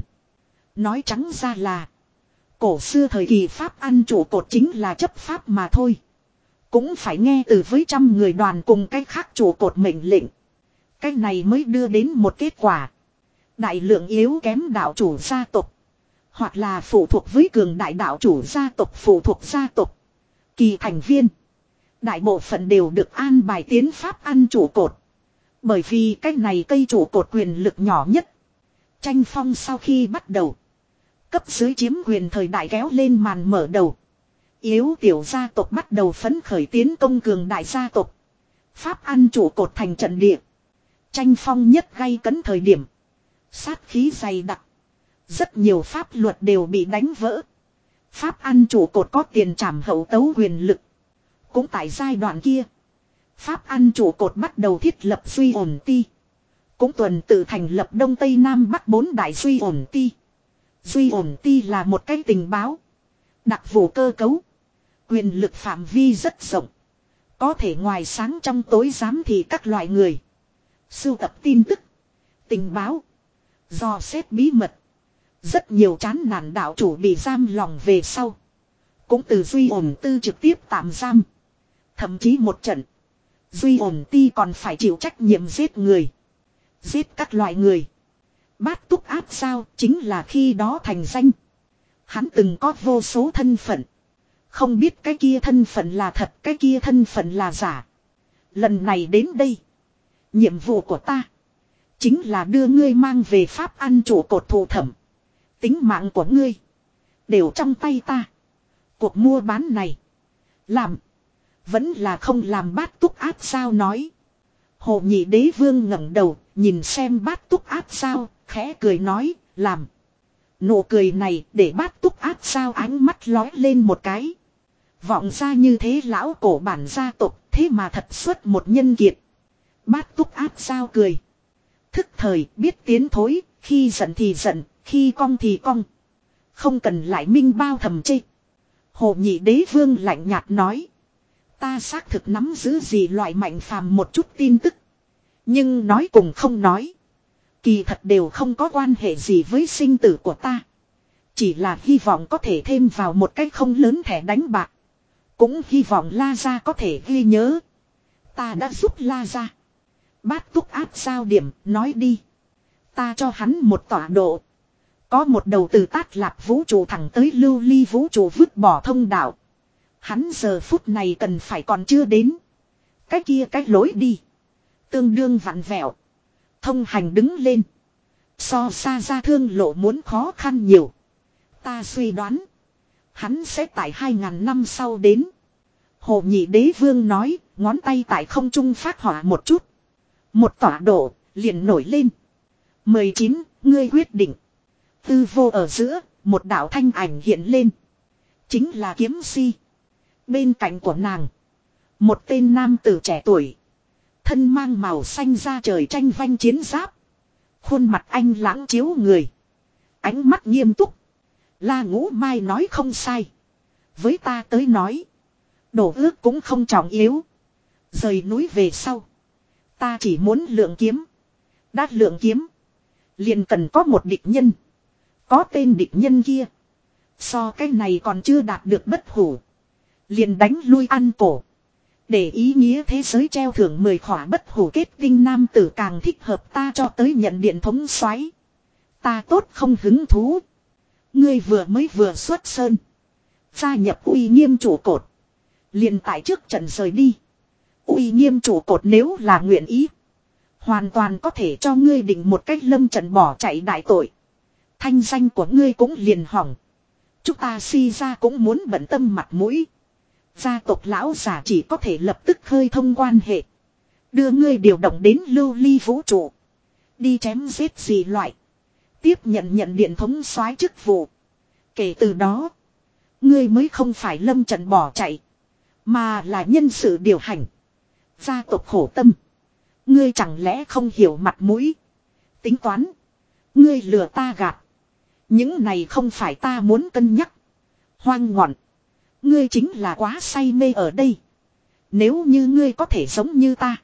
Nói trắng ra là. Cổ xưa thời kỳ pháp ăn trụ cột chính là chấp pháp mà thôi. Cũng phải nghe từ với trăm người đoàn cùng cách khác trụ cột mệnh lệnh. Cách này mới đưa đến một kết quả. Đại lượng yếu kém đạo chủ gia tộc. Hoặc là phụ thuộc với cường đại đạo chủ gia tộc phụ thuộc gia tộc. Kỳ thành viên. Đại bộ phận đều được an bài tiến pháp ăn trụ cột. Bởi vì cách này cây trụ cột quyền lực nhỏ nhất. Tranh phong sau khi bắt đầu. Cấp dưới chiếm quyền thời đại kéo lên màn mở đầu. Yếu tiểu gia tộc bắt đầu phấn khởi tiến công cường đại gia tộc. Pháp ăn trụ cột thành trận địa. Tranh phong nhất gay cấn thời điểm. Sát khí dày đặc. Rất nhiều pháp luật đều bị đánh vỡ. Pháp ăn trụ cột có tiền trảm hậu tấu quyền lực. Cũng tại giai đoạn kia. Pháp ăn trụ cột bắt đầu thiết lập duy ổn ti. Cũng tuần tự thành lập Đông Tây Nam Bắc bốn đại duy ổn ti. Duy ổn ti là một cái tình báo. Đặc vụ cơ cấu. Quyền lực phạm vi rất rộng. Có thể ngoài sáng trong tối giám thị các loại người. Sưu tập tin tức. Tình báo. Dò xét bí mật. Rất nhiều chán nản đạo chủ bị giam lòng về sau. Cũng từ duy ổn tư trực tiếp tạm giam. Thậm chí một trận. Duy ổn ti còn phải chịu trách nhiệm giết người. Giết các loại người. Bát túc áp sao chính là khi đó thành danh. Hắn từng có vô số thân phận. Không biết cái kia thân phận là thật, cái kia thân phận là giả. Lần này đến đây. Nhiệm vụ của ta. Chính là đưa ngươi mang về pháp ăn trụ cột thụ thẩm. Tính mạng của ngươi. Đều trong tay ta. Cuộc mua bán này. Làm. Vẫn là không làm bát túc áp sao nói. Hồ nhị đế vương ngẩng đầu. Nhìn xem bát túc áp sao. Khẽ cười nói. Làm. Nụ cười này để bát túc áp sao ánh mắt lói lên một cái. Vọng ra như thế lão cổ bản gia tộc. Thế mà thật xuất một nhân kiệt. Bát túc áp sao cười. Thức thời biết tiến thối. Khi giận thì giận. Khi cong thì cong. Không cần lại minh bao thầm chê. Hồ nhị đế vương lạnh nhạt nói. Ta xác thực nắm giữ gì loại mạnh phàm một chút tin tức. Nhưng nói cùng không nói. Kỳ thật đều không có quan hệ gì với sinh tử của ta. Chỉ là hy vọng có thể thêm vào một cách không lớn thẻ đánh bạc. Cũng hy vọng La Gia có thể ghi nhớ. Ta đã giúp La Gia. Bát túc áp sao điểm nói đi. Ta cho hắn một tọa độ. Có một đầu từ Tát Lạp vũ trụ thẳng tới Lưu Ly vũ trụ vứt bỏ thông đạo. Hắn giờ phút này cần phải còn chưa đến. Cái kia cái lối đi. Tương đương vặn vẹo. Thông hành đứng lên. So xa ra thương lộ muốn khó khăn nhiều. Ta suy đoán. Hắn sẽ tại hai ngàn năm sau đến. Hồ nhị đế vương nói. Ngón tay tại không trung phát hỏa một chút. Một tọa độ liền nổi lên. mười chín. Ngươi quyết định. Tư vô ở giữa. Một đạo thanh ảnh hiện lên. Chính là kiếm si. Bên cạnh của nàng. Một tên nam tử trẻ tuổi. Thân mang màu xanh da trời tranh vanh chiến giáp. Khuôn mặt anh lãng chiếu người. Ánh mắt nghiêm túc. La Ngũ Mai nói không sai. Với ta tới nói. Đổ ước cũng không trọng yếu. Rời núi về sau. Ta chỉ muốn lượng kiếm. Đã lượng kiếm. Liền cần có một địch nhân. Có tên địch nhân kia. So cái này còn chưa đạt được bất hủ. Liền đánh lui ăn cổ. Để ý nghĩa thế giới treo thưởng mười khỏa bất hủ kết tinh nam tử càng thích hợp ta cho tới nhận điện thống xoáy. Ta tốt không hứng thú. Ngươi vừa mới vừa xuất sơn. Gia nhập uy nghiêm trụ cột. Liền tại trước trận rời đi. Uy nghiêm trụ cột nếu là nguyện ý. Hoàn toàn có thể cho ngươi định một cách lâm trận bỏ chạy đại tội. Thanh danh của ngươi cũng liền hỏng. Chúng ta si ra cũng muốn bận tâm mặt mũi. Gia tộc lão giả chỉ có thể lập tức khơi thông quan hệ. Đưa ngươi điều động đến lưu ly vũ trụ. Đi chém giết gì loại. Tiếp nhận nhận điện thống soái chức vụ. Kể từ đó. Ngươi mới không phải lâm trận bỏ chạy. Mà là nhân sự điều hành. Gia tộc khổ tâm. Ngươi chẳng lẽ không hiểu mặt mũi. Tính toán. Ngươi lừa ta gạt. Những này không phải ta muốn cân nhắc. Hoang ngọn. Ngươi chính là quá say mê ở đây. Nếu như ngươi có thể giống như ta.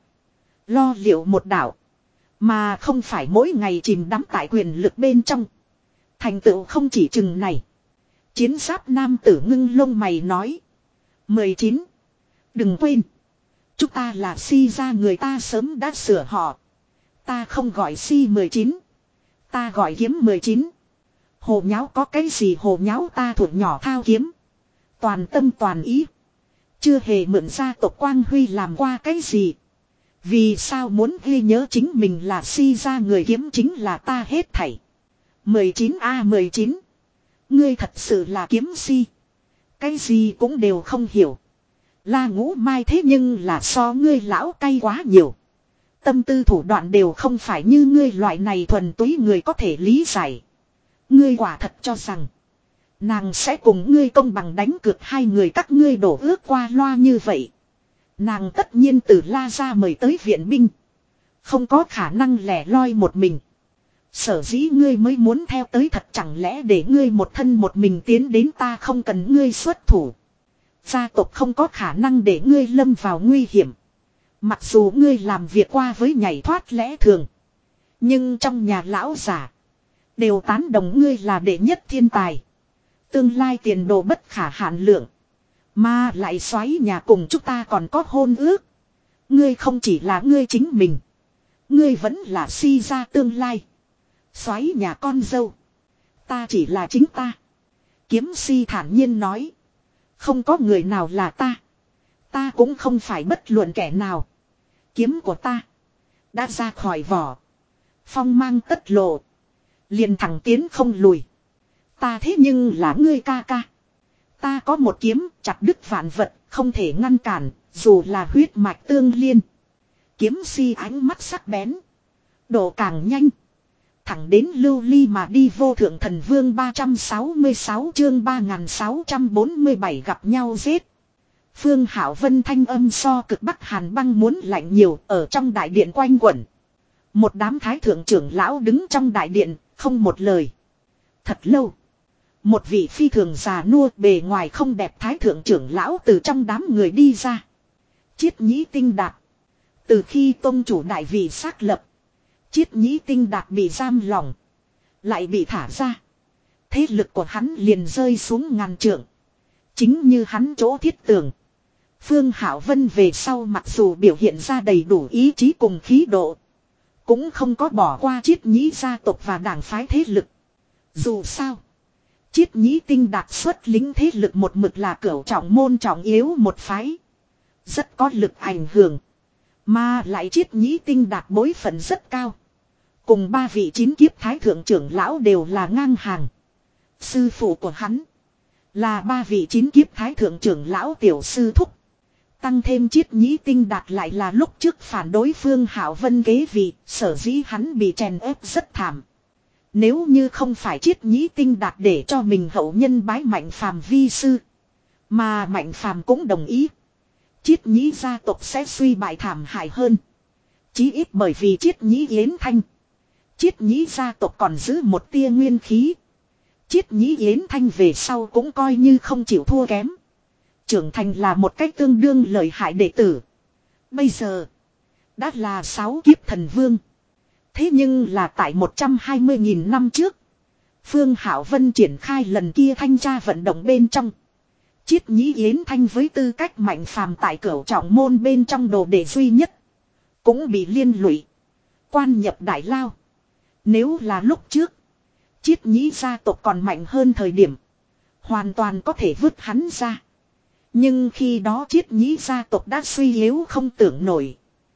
Lo liệu một đạo. Mà không phải mỗi ngày chìm đắm tại quyền lực bên trong. Thành tựu không chỉ chừng này. Chiến giáp nam tử ngưng lông mày nói. mười chín. Đừng quên. Chúng ta là si ra người ta sớm đã sửa họ. Ta không gọi si mười chín. Ta gọi kiếm mười chín. Hồ nháo có cái gì hồ nháo, ta thuộc nhỏ thao kiếm. Toàn tâm toàn ý. Chưa hề mượn gia tộc Quang Huy làm qua cái gì. Vì sao muốn ghi nhớ chính mình là si ra người kiếm chính là ta hết thảy. mười chín a mười chín. Ngươi thật sự là kiếm si. Cái gì cũng đều không hiểu. La Ngũ Mai thế nhưng là so ngươi lão cay quá nhiều. Tâm tư thủ đoạn đều không phải như ngươi loại này thuần túy người có thể lý giải. Ngươi quả thật cho rằng nàng sẽ cùng ngươi công bằng đánh cược hai người các ngươi đổ ước qua loa như vậy. Nàng tất nhiên từ La ra mời tới viện binh. Không có khả năng lẻ loi một mình. Sở dĩ ngươi mới muốn theo tới, thật chẳng lẽ để ngươi một thân một mình tiến đến, ta không cần ngươi xuất thủ. Gia tộc không có khả năng để ngươi lâm vào nguy hiểm. Mặc dù ngươi làm việc qua với nhảy thoát lẽ thường. Nhưng trong nhà lão giả đều tán đồng ngươi là đệ nhất thiên tài. Tương lai tiền đồ bất khả hạn lượng. Mà lại xoáy nhà cùng chúng ta còn có hôn ước. Ngươi không chỉ là ngươi chính mình. Ngươi vẫn là si ra tương lai. Xoáy nhà con dâu. Ta chỉ là chính ta. Kiếm si thản nhiên nói. Không có người nào là ta. Ta cũng không phải bất luận kẻ nào. Kiếm của ta đã ra khỏi vỏ. Phong mang tất lộ. Liền thẳng tiến không lùi. Ta thế nhưng là ngươi ca ca. Ta có một kiếm chặt đứt vạn vật, không thể ngăn cản, dù là huyết mạch tương liên. Kiếm si ánh mắt sắc bén. Độ càng nhanh. Thẳng đến lưu ly mà đi. Vô thượng thần vương ba trăm sáu mươi sáu chương ba nghìn sáu trăm bốn mươi bảy gặp nhau giết. Phương Hảo Vân thanh âm so cực bắc hàn băng muốn lạnh nhiều, ở trong đại điện quanh quẩn. Một đám thái thượng trưởng lão đứng trong đại điện, không một lời. Thật lâu. Một vị phi thường già nua bề ngoài không đẹp thái thượng trưởng lão từ trong đám người đi ra. Chiết Nhĩ Tinh Đạt. Từ khi tông chủ đại vị xác lập. Chiết Nhĩ Tinh Đạt bị giam lỏng. Lại bị thả ra. Thế lực của hắn liền rơi xuống ngàn trượng. Chính như hắn chỗ thiết tưởng. Phương Hảo Vân về sau mặc dù biểu hiện ra đầy đủ ý chí cùng khí độ. Cũng không có bỏ qua Chiết Nhĩ gia tộc và đảng phái thế lực. Dù sao. Chiết Nhĩ Tinh Đạt xuất lính thế lực một mực là cửu trọng môn trọng yếu một phái. Rất có lực ảnh hưởng. Mà lại Chiết Nhĩ Tinh Đạt bối phận rất cao. Cùng ba vị chín kiếp thái thượng trưởng lão đều là ngang hàng. Sư phụ của hắn là ba vị chín kiếp thái thượng trưởng lão tiểu sư thúc. Tăng thêm Chiết Nhĩ Tinh Đạt lại là lúc trước phản đối Phương Hảo Vân kế vị, sở dĩ hắn bị chèn ép rất thảm. Nếu như không phải Chiết Nhĩ Tinh Đạt để cho mình hậu nhân bái Mạnh Phàm vi sư, mà Mạnh Phàm cũng đồng ý, Chiết Nhĩ gia tộc sẽ suy bại thảm hại hơn. Chí ít bởi vì Chiết Nhĩ Yến Thanh, Chiết Nhĩ gia tộc còn giữ một tia nguyên khí. Chiết Nhĩ Yến Thanh về sau cũng coi như không chịu thua kém. Trưởng thành là một cách tương đương lợi hại đệ tử. Bây giờ đã là sáu kiếp thần vương. Thế nhưng là tại một trăm hai mươi nghìn năm trước, Phương Hảo Vân triển khai lần kia thanh tra vận động bên trong. Chiết Nhĩ Yến Thanh với tư cách Mạnh Phàm tại cửu trọng môn bên trong đồ đệ duy nhất, cũng bị liên lụy, quan nhập đại lao. Nếu là lúc trước, Chiết Nhĩ gia tộc còn mạnh hơn thời điểm, hoàn toàn có thể vứt hắn ra. Nhưng khi đó Chiết Nhĩ gia tộc đã suy yếu không tưởng nổi.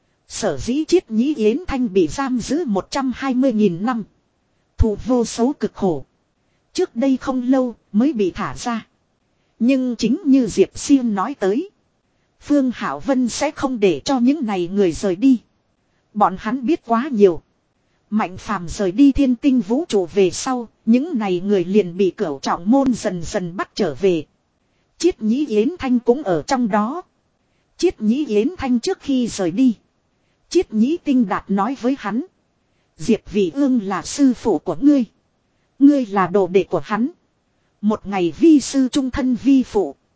Sở dĩ Chiết Nhĩ Yến Thanh bị giam giữ một trăm hai mươi nghìn năm. Thù vô số cực khổ. Trước đây không lâu mới bị thả ra. Nhưng chính như Diệp Siên nói tới, Phương Hảo Vân sẽ không để cho những này người rời đi. Bọn hắn biết quá nhiều. Mạnh Phàm rời đi thiên tinh vũ trụ về sau, những này người liền bị cửu trọng môn dần dần bắt trở về. Chiết Nhĩ Yến Thanh cũng ở trong đó. Chiết Nhĩ Yến Thanh trước khi rời đi, Chiết Nhĩ Tinh Đạt nói với hắn, Diệp Vị Ương là sư phụ của ngươi, ngươi là đồ đệ của hắn. Một ngày vi sư trung thân vi phụ,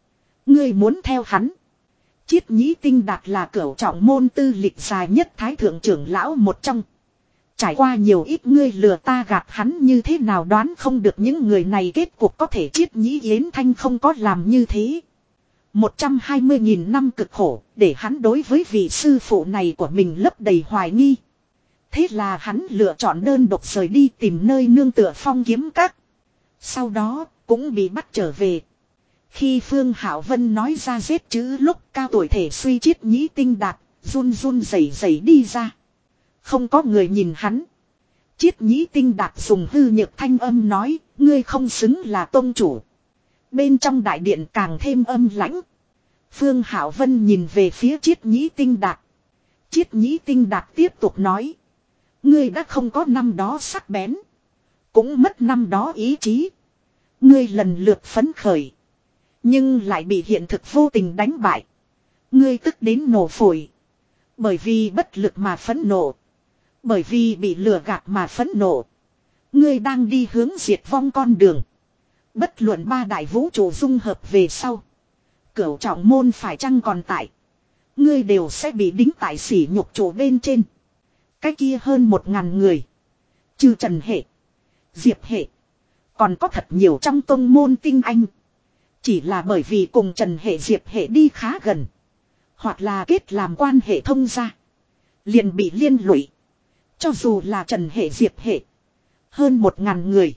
Ngươi muốn theo hắn. Chiết Nhĩ Tinh Đạt là cửu trọng môn tư lịch dài nhất thái thượng trưởng lão một trong. Trải qua nhiều ít ngươi lừa ta gạt hắn như thế nào đoán không được những người này kết cục có thể. Chiết Nhĩ Yến Thanh không có làm như thế. một trăm hai mươi nghìn năm cực khổ để hắn đối với vị sư phụ này của mình lấp đầy hoài nghi. Thế là hắn lựa chọn đơn độc rời đi tìm nơi nương tựa Phong Kiếm Các. Sau đó cũng bị bắt trở về. Khi Phương Hạo Vân nói ra giết chữ lúc cao tuổi thể suy Chiết Nhĩ Tinh Đạt run run rẩy rẩy đi ra. Không có người nhìn hắn. Chiết Nhĩ Tinh Đạt dùng hư nhược thanh âm nói, ngươi không xứng là tông chủ. Bên trong đại điện càng thêm âm lãnh. Phương Hạo Vân nhìn về phía Chiết Nhĩ Tinh Đạt. Chiết Nhĩ Tinh Đạt tiếp tục nói, ngươi đã không có năm đó sắc bén, cũng mất năm đó ý chí. Ngươi lần lượt phấn khởi, nhưng lại bị hiện thực vô tình đánh bại. Ngươi tức đến nổ phổi. Bởi vì bất lực mà phẫn nộ. Bởi vì bị lừa gạt mà phẫn nộ. Ngươi đang đi hướng diệt vong con đường. Bất luận ba đại vũ trụ dung hợp về sau, cửu trọng môn phải chăng còn tại, ngươi đều sẽ bị đính tại sỉ nhục chỗ bên trên. Cái kia hơn một ngàn người, trừ Trần Hệ, Diệp Hệ, còn có thật nhiều trong tông môn tinh anh. Chỉ là bởi vì cùng Trần Hệ Diệp Hệ đi khá gần, hoặc là kết làm quan hệ thông gia, liền bị liên lụy. Cho dù là Trần Hệ Diệp Hệ, hơn một ngàn người,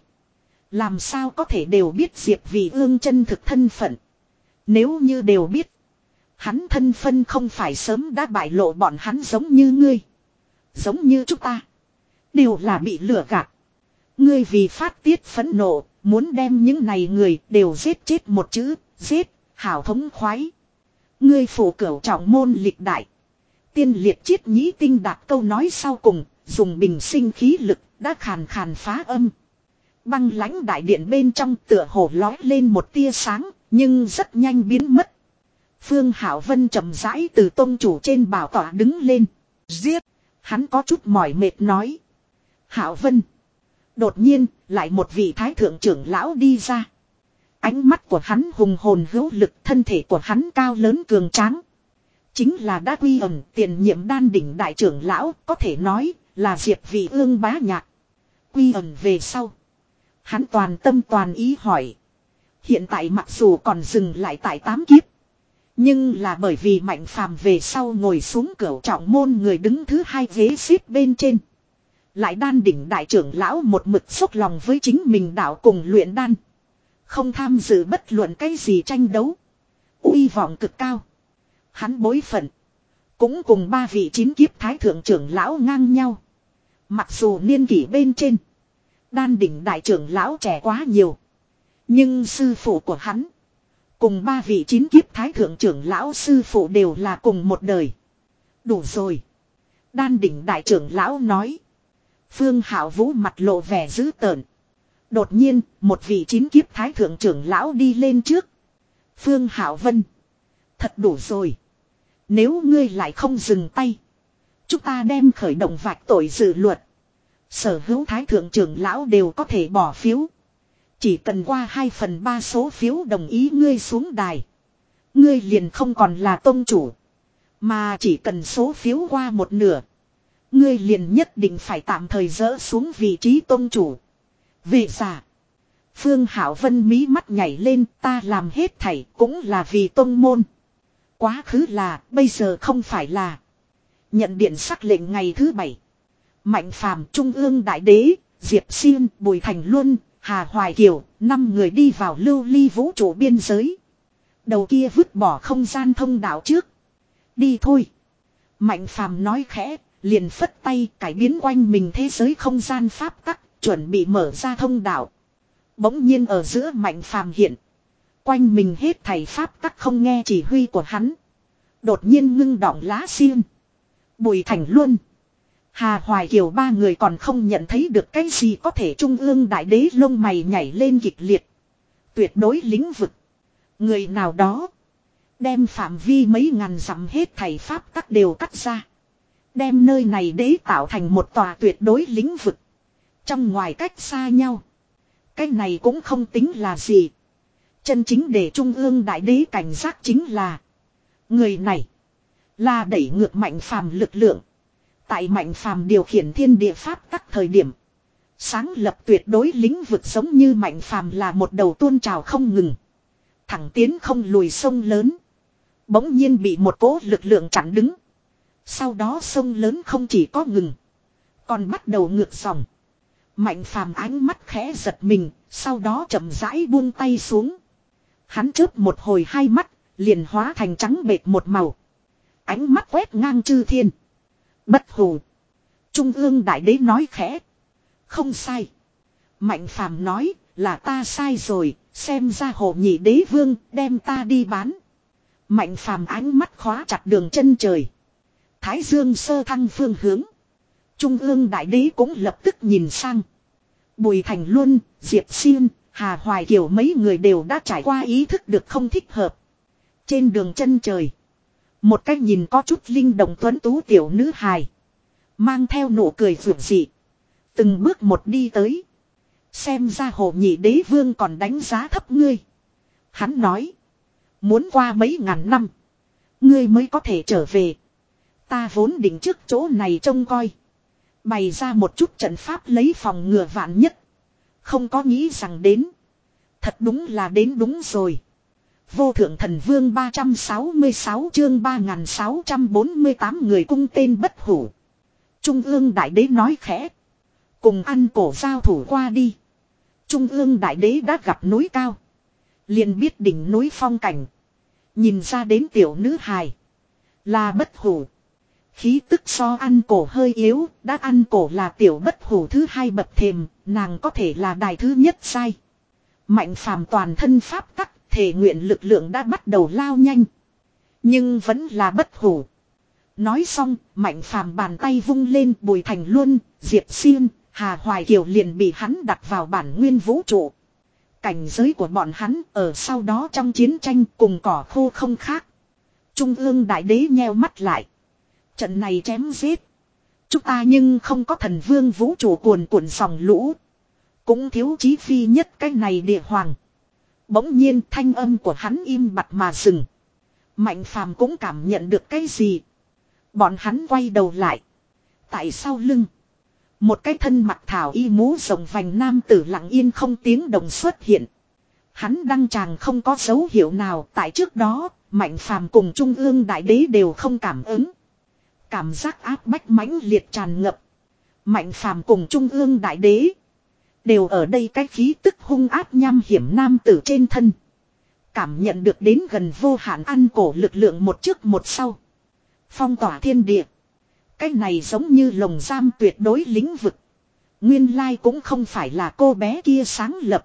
làm sao có thể đều biết Diệp Vì Ương chân thực thân phận. Nếu như đều biết, hắn thân phân không phải sớm đã bại lộ. Bọn hắn giống như ngươi, giống như chúng ta, đều là bị lừa gạt. Ngươi vì phát tiết phẫn nộ, muốn đem những này người đều giết chết một chữ, giết, hảo thống khoái. Ngươi phủ cửu trọng môn lịch đại. Tiên liệt Chiết Nhĩ Tinh Đạt câu nói sau cùng, dùng bình sinh khí lực, đã khàn khàn phá âm. Băng lãnh đại điện bên trong tựa hồ lói lên một tia sáng, nhưng rất nhanh biến mất. Phương Hạo Vân chậm rãi từ tông chủ trên bảo tọa đứng lên. Giết! Hắn có chút mỏi mệt nói. Hạo Vân! Đột nhiên, lại một vị thái thượng trưởng lão đi ra. Ánh mắt của hắn hùng hồn hữu lực, thân thể của hắn cao lớn cường tráng. Chính là đã quy ẩn tiền nhiệm đan đỉnh đại trưởng lão, có thể nói là Diệp Vì Ương bá nhạc. Quy ẩn về sau, hắn toàn tâm toàn ý hỏi. Hiện tại mặc dù còn dừng lại tại tám kiếp, nhưng là bởi vì Mạnh Phàm về sau ngồi xuống cửu trọng môn người đứng thứ hai ghế xếp bên trên. Lại đan đỉnh đại trưởng lão một mực xúc lòng với chính mình đạo cùng luyện đan, không tham dự bất luận cái gì tranh đấu, uy vọng cực cao. Hắn bối phận cũng cùng ba vị chín kiếp thái thượng trưởng lão ngang nhau. Mặc dù niên kỷ bên trên, đan đỉnh đại trưởng lão trẻ quá nhiều, nhưng sư phụ của hắn cùng ba vị chín kiếp thái thượng trưởng lão sư phụ đều là cùng một đời. Đủ rồi. Đan đỉnh đại trưởng lão nói. Phương Hạo Vũ mặt lộ vẻ dữ tợn. Đột nhiên, một vị chín kiếp thái thượng trưởng lão đi lên trước. Phương Hạo Vân, thật đủ rồi. Nếu ngươi lại không dừng tay, chúng ta đem khởi động vạch tội dự luật. Sở hữu thái thượng trưởng lão đều có thể bỏ phiếu. Chỉ cần qua hai phần ba số phiếu đồng ý ngươi xuống đài, ngươi liền không còn là tông chủ. Mà chỉ cần số phiếu qua một nửa, ngươi liền nhất định phải tạm thời dỡ xuống vị trí tông chủ. Về giả, Phương Hạo Vân mí mắt nhảy lên, ta làm hết thảy cũng là vì tông môn. Quá khứ là, bây giờ không phải là. Nhận điện sắc lệnh ngày thứ bảy. Mạnh Phàm, Trung ương đại đế, Diệp Xiên, Bùi Thành Luân, Hà Hoài Kiều, năm người đi vào lưu ly vũ trụ biên giới. Đầu kia vứt bỏ không gian thông đạo trước. Đi thôi. Mạnh Phàm nói khẽ, liền phất tay cải biến quanh mình thế giới không gian pháp tắc, chuẩn bị mở ra thông đạo. Bỗng nhiên ở giữa Mạnh Phàm hiện. Quanh mình hết thảy pháp tắc không nghe chỉ huy của hắn. Đột nhiên ngưng đọng lá xiên. Bùi Thành Luân, Hà Hoài Kiều ba người còn không nhận thấy được cái gì có thể. Trung ương đại đế lông mày nhảy lên kịch liệt. Tuyệt đối lĩnh vực. Người nào đó đem phạm vi mấy ngàn dặm hết thảy pháp tắc đều cắt ra. Đem nơi này đế tạo thành một tòa tuyệt đối lĩnh vực. Trong ngoài cách xa nhau. Cái này cũng không tính là gì. Chân chính để Trung ương đại đế cảnh giác chính là. Người này. Là đẩy ngược Mạnh Phàm lực lượng. Tại Mạnh Phàm điều khiển thiên địa pháp các thời điểm. Sáng lập tuyệt đối lĩnh vực giống như Mạnh Phàm là một đầu tuôn trào không ngừng. Thẳng tiến không lùi sông lớn. Bỗng nhiên bị một cỗ lực lượng chặn đứng. Sau đó sông lớn không chỉ có ngừng. Còn bắt đầu ngược dòng. Mạnh Phàm ánh mắt khẽ giật mình. Sau đó chậm rãi buông tay xuống. Hắn chớp một hồi hai mắt. Liền hóa thành trắng bệt một màu. Ánh mắt quét ngang chư thiên. Bất hủ. Trung ương đại đế nói khẽ. Không sai. Mạnh Phàm nói là ta sai rồi. Xem ra Hồ Nhị Đế Vương đem ta đi bán. Mạnh Phàm ánh mắt khóa chặt đường chân trời. Thái Dương sơ thăng phương hướng. Trung ương đại đế cũng lập tức nhìn sang. Bùi Thành Luân, Diệp Xuyên, Hà Hoài Kiều mấy người đều đã trải qua ý thức được không thích hợp. Trên đường chân trời. Một cách nhìn có chút linh động tuấn tú tiểu nữ hài. Mang theo nụ cười vượt dị. Từng bước một đi tới. Xem ra Hồ Nhị Đế Vương còn đánh giá thấp ngươi. Hắn nói. Muốn qua mấy ngàn năm. Ngươi mới có thể trở về. Ta vốn định trước chỗ này trông coi. Bày ra một chút trận pháp lấy phòng ngừa vạn nhất. Không có nghĩ rằng đến. Thật đúng là đến đúng rồi. Vô thượng thần vương ba trăm sáu mươi sáu chương ba nghìn sáu trăm bốn mươi tám người cung tên bất hủ. Trung ương đại đế nói khẽ. Cùng ăn cổ giao thủ qua đi. Trung ương đại đế đã gặp núi cao. Liền biết đỉnh núi phong cảnh. Nhìn ra đến tiểu nữ hài. Là bất hủ. Khí tức so ăn cổ hơi yếu. Đã ăn cổ là tiểu bất hủ thứ hai bậc thềm. Nàng có thể là đài thứ nhất sai. Mạnh Phàm toàn thân pháp tắc. Thể nguyện lực lượng đã bắt đầu lao nhanh. Nhưng vẫn là bất hủ. Nói xong, Mạnh Phàm bàn tay vung lên Bùi Thành Luân, Diệp Xuyên, Hà Hoài Kiều liền bị hắn đặt vào bản nguyên vũ trụ. Cảnh giới của bọn hắn ở sau đó trong chiến tranh cùng cỏ khô không khác. Trung ương đại đế nheo mắt lại. Trận này chém giết. Chúng ta nhưng không có thần vương vũ trụ cuồn cuộn dòng lũ. Cũng thiếu chí phi nhất cái này địa hoàng. Bỗng nhiên thanh âm của hắn im bặt mà dừng. Mạnh Phàm cũng cảm nhận được cái gì. Bọn hắn quay đầu lại. Tại sau lưng. Một cái thân mặc thảo y mũ rồng vành nam tử lặng yên không tiếng động xuất hiện. Hắn đăng tràng không có dấu hiệu nào. Tại trước đó, Mạnh Phàm cùng Trung ương đại đế đều không cảm ứng. Cảm giác áp bách mãnh liệt tràn ngập. Mạnh Phàm cùng Trung ương đại đế. Đều ở đây cái khí tức hung áp nham hiểm nam tử trên thân. Cảm nhận được đến gần vô hạn ăn cổ lực lượng một trước một sau. Phong tỏa thiên địa. Cái này giống như lồng giam tuyệt đối lĩnh vực. Nguyên lai cũng không phải là cô bé kia sáng lập.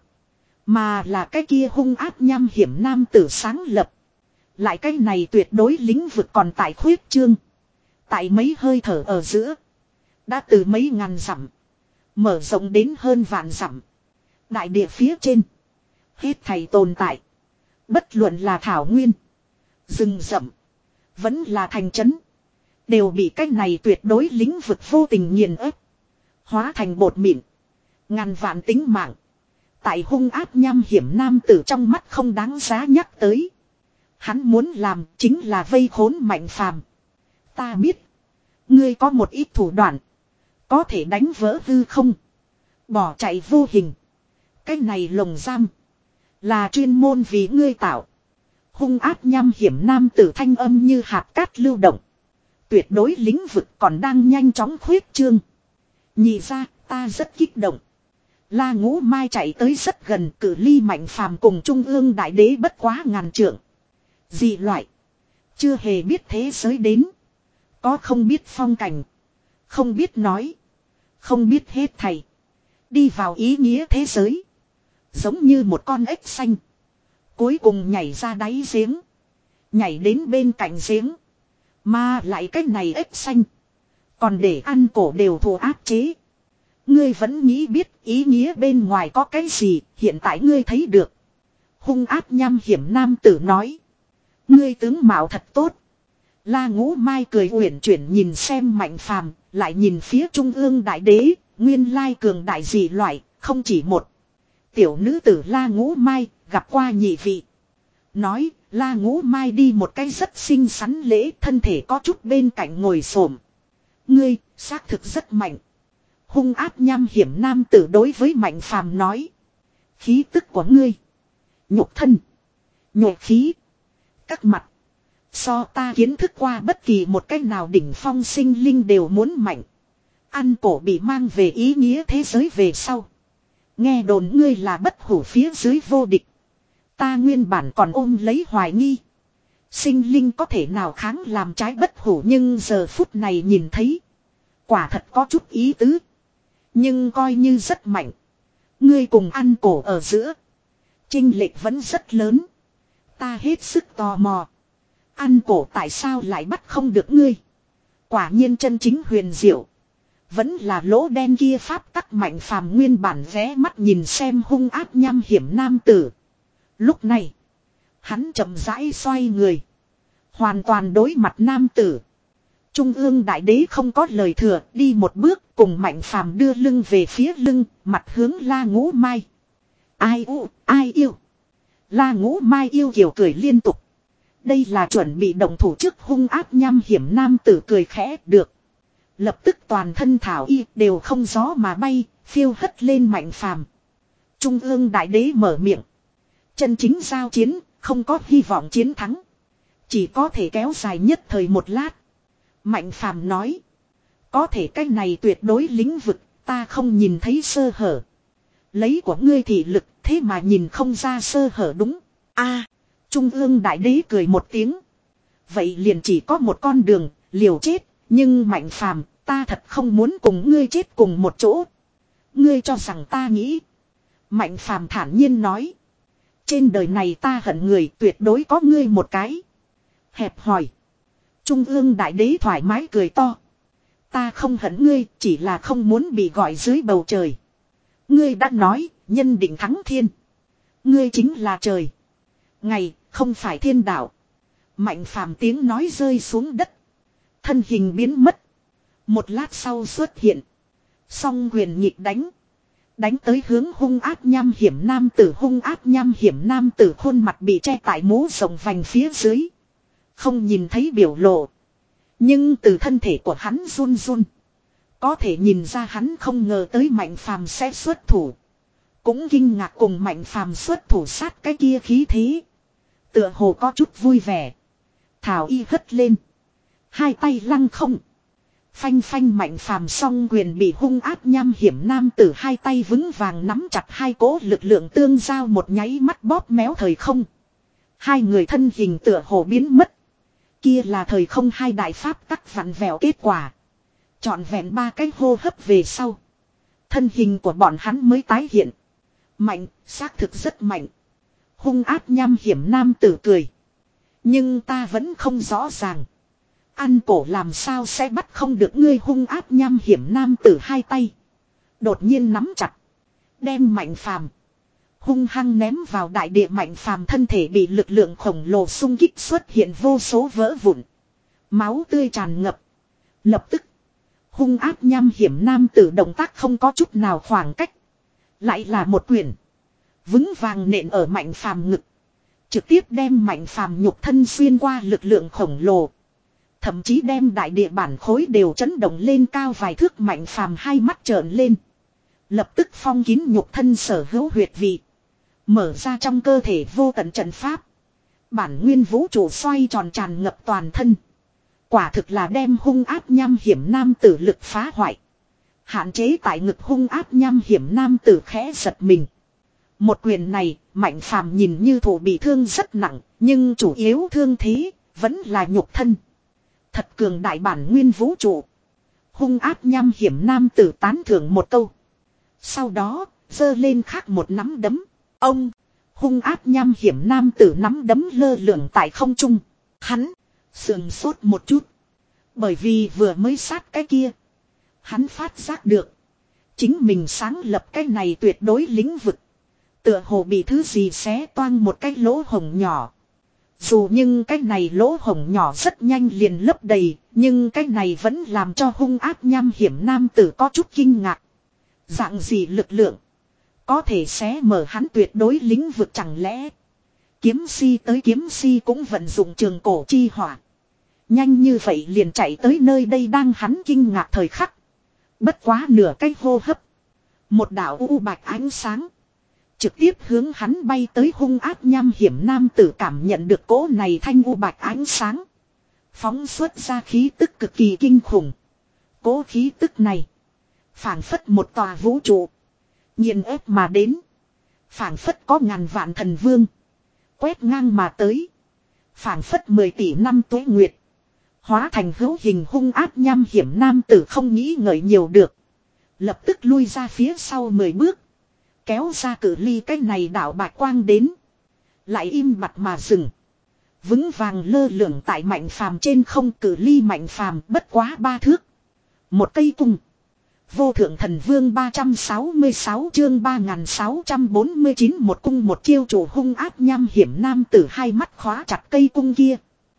Mà là cái kia hung áp nham hiểm nam tử sáng lập. Lại cái này tuyệt đối lĩnh vực còn tại khuyết trương. Tại mấy hơi thở ở giữa. Đã từ mấy ngàn dặm. Mở rộng đến hơn vạn dặm. Đại địa phía trên. Hết thầy tồn tại. Bất luận là thảo nguyên. Rừng rậm. Vẫn là thành trấn. Đều bị cái này tuyệt đối lĩnh vực vô tình nghiền ép. Hóa thành bột mịn. Ngàn vạn tính mạng. Tại hung áp nham hiểm nam tử trong mắt không đáng giá nhắc tới. Hắn muốn làm chính là vây khốn Mạnh Phàm. Ta biết. Ngươi có một ít thủ đoạn. Có thể đánh vỡ hư không. Bỏ chạy vô hình. Cái này lồng giam. Là chuyên môn vì ngươi tạo. Hung áp nham hiểm nam tử thanh âm như hạt cát lưu động. Tuyệt đối lĩnh vực còn đang nhanh chóng khuyết trương. Nhị ra ta rất kích động. La Ngũ Mai chạy tới rất gần, cự ly Mạnh Phàm cùng Trung ương đại đế bất quá ngàn trượng. Dị loại. Chưa hề biết thế giới đến. Có không biết phong cảnh. Không biết nói. Không biết hết thầy. Đi vào ý nghĩa thế giới. Giống như một con ếch xanh. Cuối cùng nhảy ra đáy giếng. Nhảy đến bên cạnh giếng. Mà lại cái này ếch xanh. Còn để ăn cổ đều thù áp chế. Ngươi vẫn nghĩ biết ý nghĩa bên ngoài có cái gì. Hiện tại ngươi thấy được. Hung áp nham hiểm nam tử nói. Ngươi tướng mạo thật tốt. La Ngũ Mai cười uyển chuyển nhìn xem Mạnh Phàm, lại nhìn phía Trung ương đại đế, nguyên lai cường đại dị loại, không chỉ một. Tiểu nữ tử La Ngũ Mai, gặp qua nhị vị. Nói, La Ngũ Mai đi một cái rất xinh xắn lễ, thân thể có chút bên cạnh ngồi xổm. Ngươi, xác thực rất mạnh. Hung ác nham hiểm nam tử đối với Mạnh Phàm nói. Khí tức của ngươi, nhục thân, nhục khí, các mặt, so ta kiến thức qua bất kỳ một cách nào đỉnh phong sinh linh đều muốn mạnh. Ăn cổ bị mang về ý nghĩa thế giới về sau. Nghe đồn ngươi là bất hủ phía dưới vô địch. Ta nguyên bản còn ôm lấy hoài nghi. Sinh linh có thể nào kháng làm trái bất hủ, nhưng giờ phút này nhìn thấy. Quả thật có chút ý tứ. Nhưng coi như rất mạnh. Ngươi cùng ăn cổ ở giữa. Chênh lệch vẫn rất lớn. Ta hết sức tò mò. Ăn cổ tại sao lại bắt không được ngươi? Quả nhiên chân chính huyền diệu. Vẫn là lỗ đen kia pháp tắc. Mạnh Phàm nguyên bản ghé mắt nhìn xem hung ác nham hiểm nam tử. Lúc này, hắn chậm rãi xoay người. Hoàn toàn đối mặt nam tử. Trung ương đại đế không có lời thừa, đi một bước cùng Mạnh Phàm đưa lưng về phía lưng, mặt hướng La Ngũ Mai. Ai u, ai yêu. La Ngũ Mai yêu kiều cười liên tục. Đây là chuẩn bị động thủ trước hung ác nham hiểm nam tử cười khẽ được. Lập tức toàn thân thảo y đều không gió mà bay, phiêu hất lên Mạnh Phàm. Trung ương đại đế mở miệng. Chân chính giao chiến, không có hy vọng chiến thắng. Chỉ có thể kéo dài nhất thời một lát. Mạnh Phàm nói. Có thể cái này tuyệt đối lĩnh vực, ta không nhìn thấy sơ hở. Lấy của ngươi thị lực, thế mà nhìn không ra sơ hở đúng. A, Trung ương đại đế cười một tiếng. Vậy liền chỉ có một con đường, liều chết. Nhưng Mạnh Phàm, ta thật không muốn cùng ngươi chết cùng một chỗ. Ngươi cho rằng ta nghĩ. Mạnh Phàm thản nhiên nói. Trên đời này ta hận người tuyệt đối có ngươi một cái. Hẹp hỏi. Trung ương đại đế thoải mái cười to. Ta không hận ngươi, chỉ là không muốn bị gọi dưới bầu trời. Ngươi đã nói, nhân định thắng thiên. Ngươi chính là trời. Ngày, không phải thiên đạo. Mạnh Phàm tiếng nói rơi xuống đất. Thân hình biến mất. Một lát sau xuất hiện. Song quyền nhịp đánh. Đánh tới hướng hung ác nham hiểm nam tử. Hung ác nham hiểm nam tử khuôn mặt bị che tại mũ rộng vành phía dưới. Không nhìn thấy biểu lộ. Nhưng từ thân thể của hắn run run. Có thể nhìn ra hắn không ngờ tới Mạnh Phàm sẽ xuất thủ. Cũng kinh ngạc cùng Mạnh Phàm xuất thủ sát cái kia khí thế. Tựa hồ có chút vui vẻ. Thảo y hất lên. Hai tay lăng không. Phanh phanh Mạnh Phàm song quyền bị hung ác nham hiểm nam tử hai tay vững vàng nắm chặt, hai cỗ lực lượng tương giao một nháy mắt bóp méo thời không. Hai người thân hình tựa hồ biến mất. Kia là thời không hai đại pháp tắc vặn vẹo kết quả. Trọn vẹn ba cái hô hấp về sau. Thân hình của bọn hắn mới tái hiện. Mạnh, xác thực rất mạnh. Hung ác nham hiểm nam tử cười. Nhưng ta vẫn không rõ ràng. Ăn cổ làm sao sẽ bắt không được ngươi. Hung ác nham hiểm nam tử hai tay. Đột nhiên nắm chặt. Đem Mạnh Phàm hung hăng ném vào đại địa. Mạnh Phàm thân thể bị lực lượng khổng lồ xung kích, xuất hiện vô số vỡ vụn. Máu tươi tràn ngập. Lập tức. Hung ác nham hiểm nam tử động tác không có chút nào khoảng cách. Lại là một quyền. Vững vàng nện ở Mạnh Phàm ngực. Trực tiếp đem Mạnh Phàm nhục thân xuyên qua lực lượng khổng lồ. Thậm chí đem đại địa bản khối đều chấn động lên cao vài thước. Mạnh Phàm hai mắt trợn lên. Lập tức phong kín nhục thân sở hữu huyệt vị. Mở ra trong cơ thể vô tận trận pháp. Bản nguyên vũ trụ xoay tròn tràn ngập toàn thân. Quả thực là đem hung ác nham hiểm nam tử lực phá hoại. Hạn chế tại ngực hung ác nham hiểm nam tử khẽ giật mình. Một quyền này, Mạnh Phàm nhìn như thủ bị thương rất nặng, nhưng chủ yếu thương thế, vẫn là nhục thân. Thật cường đại bản nguyên vũ trụ. Hung ác nham hiểm nam tử tán thưởng một câu. Sau đó, giơ lên khác một nắm đấm. Ông, hung ác nham hiểm nam tử nắm đấm lơ lửng tại không trung. Hắn, sườn sốt một chút. Bởi vì vừa mới sát cái kia. Hắn phát giác được. Chính mình sáng lập cái này tuyệt đối lĩnh vực. Tựa hồ bị thứ gì xé toang một cái lỗ hổng nhỏ. Dù nhưng cái này lỗ hổng nhỏ rất nhanh liền lấp đầy. Nhưng cái này vẫn làm cho hung ác nham hiểm nam tử có chút kinh ngạc. Dạng gì lực lượng. Có thể xé mở hắn tuyệt đối lĩnh vực chẳng lẽ. Kiếm si tới kiếm si cũng vận dụng trường cổ chi hỏa. Nhanh như vậy liền chạy tới nơi đây đang hắn kinh ngạc thời khắc. Bất quá nửa cái hô hấp. Một đạo u bạch ánh sáng. Trực tiếp hướng hắn bay tới hung ác nham hiểm nam tử cảm nhận được cỗ này thanh u bạch ánh sáng. Phóng xuất ra khí tức cực kỳ kinh khủng. Cỗ khí tức này. Phảng phất một tòa vũ trụ. Nghiền ép mà đến. Phảng phất có ngàn vạn thần vương. Quét ngang mà tới. Phảng phất mười tỷ năm tuế nguyệt. Hóa thành hữu hình hung ác nham hiểm nam tử không nghĩ ngợi nhiều được. Lập tức lui ra phía sau mười bước. Kéo ra cự ly cái này đảo bạch quang đến. Lại im bặt mà dừng. Vững vàng lơ lửng tại mạnh phàm trên không, cự ly mạnh phàm bất quá ba thước. Một cây cung. Vô thượng thần vương ba trăm sáu mươi sáu chương ba nghìn sáu trăm bốn mươi chín, một cung một chiêu chủ hung ác nham hiểm nam tử hai mắt khóa chặt cây cung kia.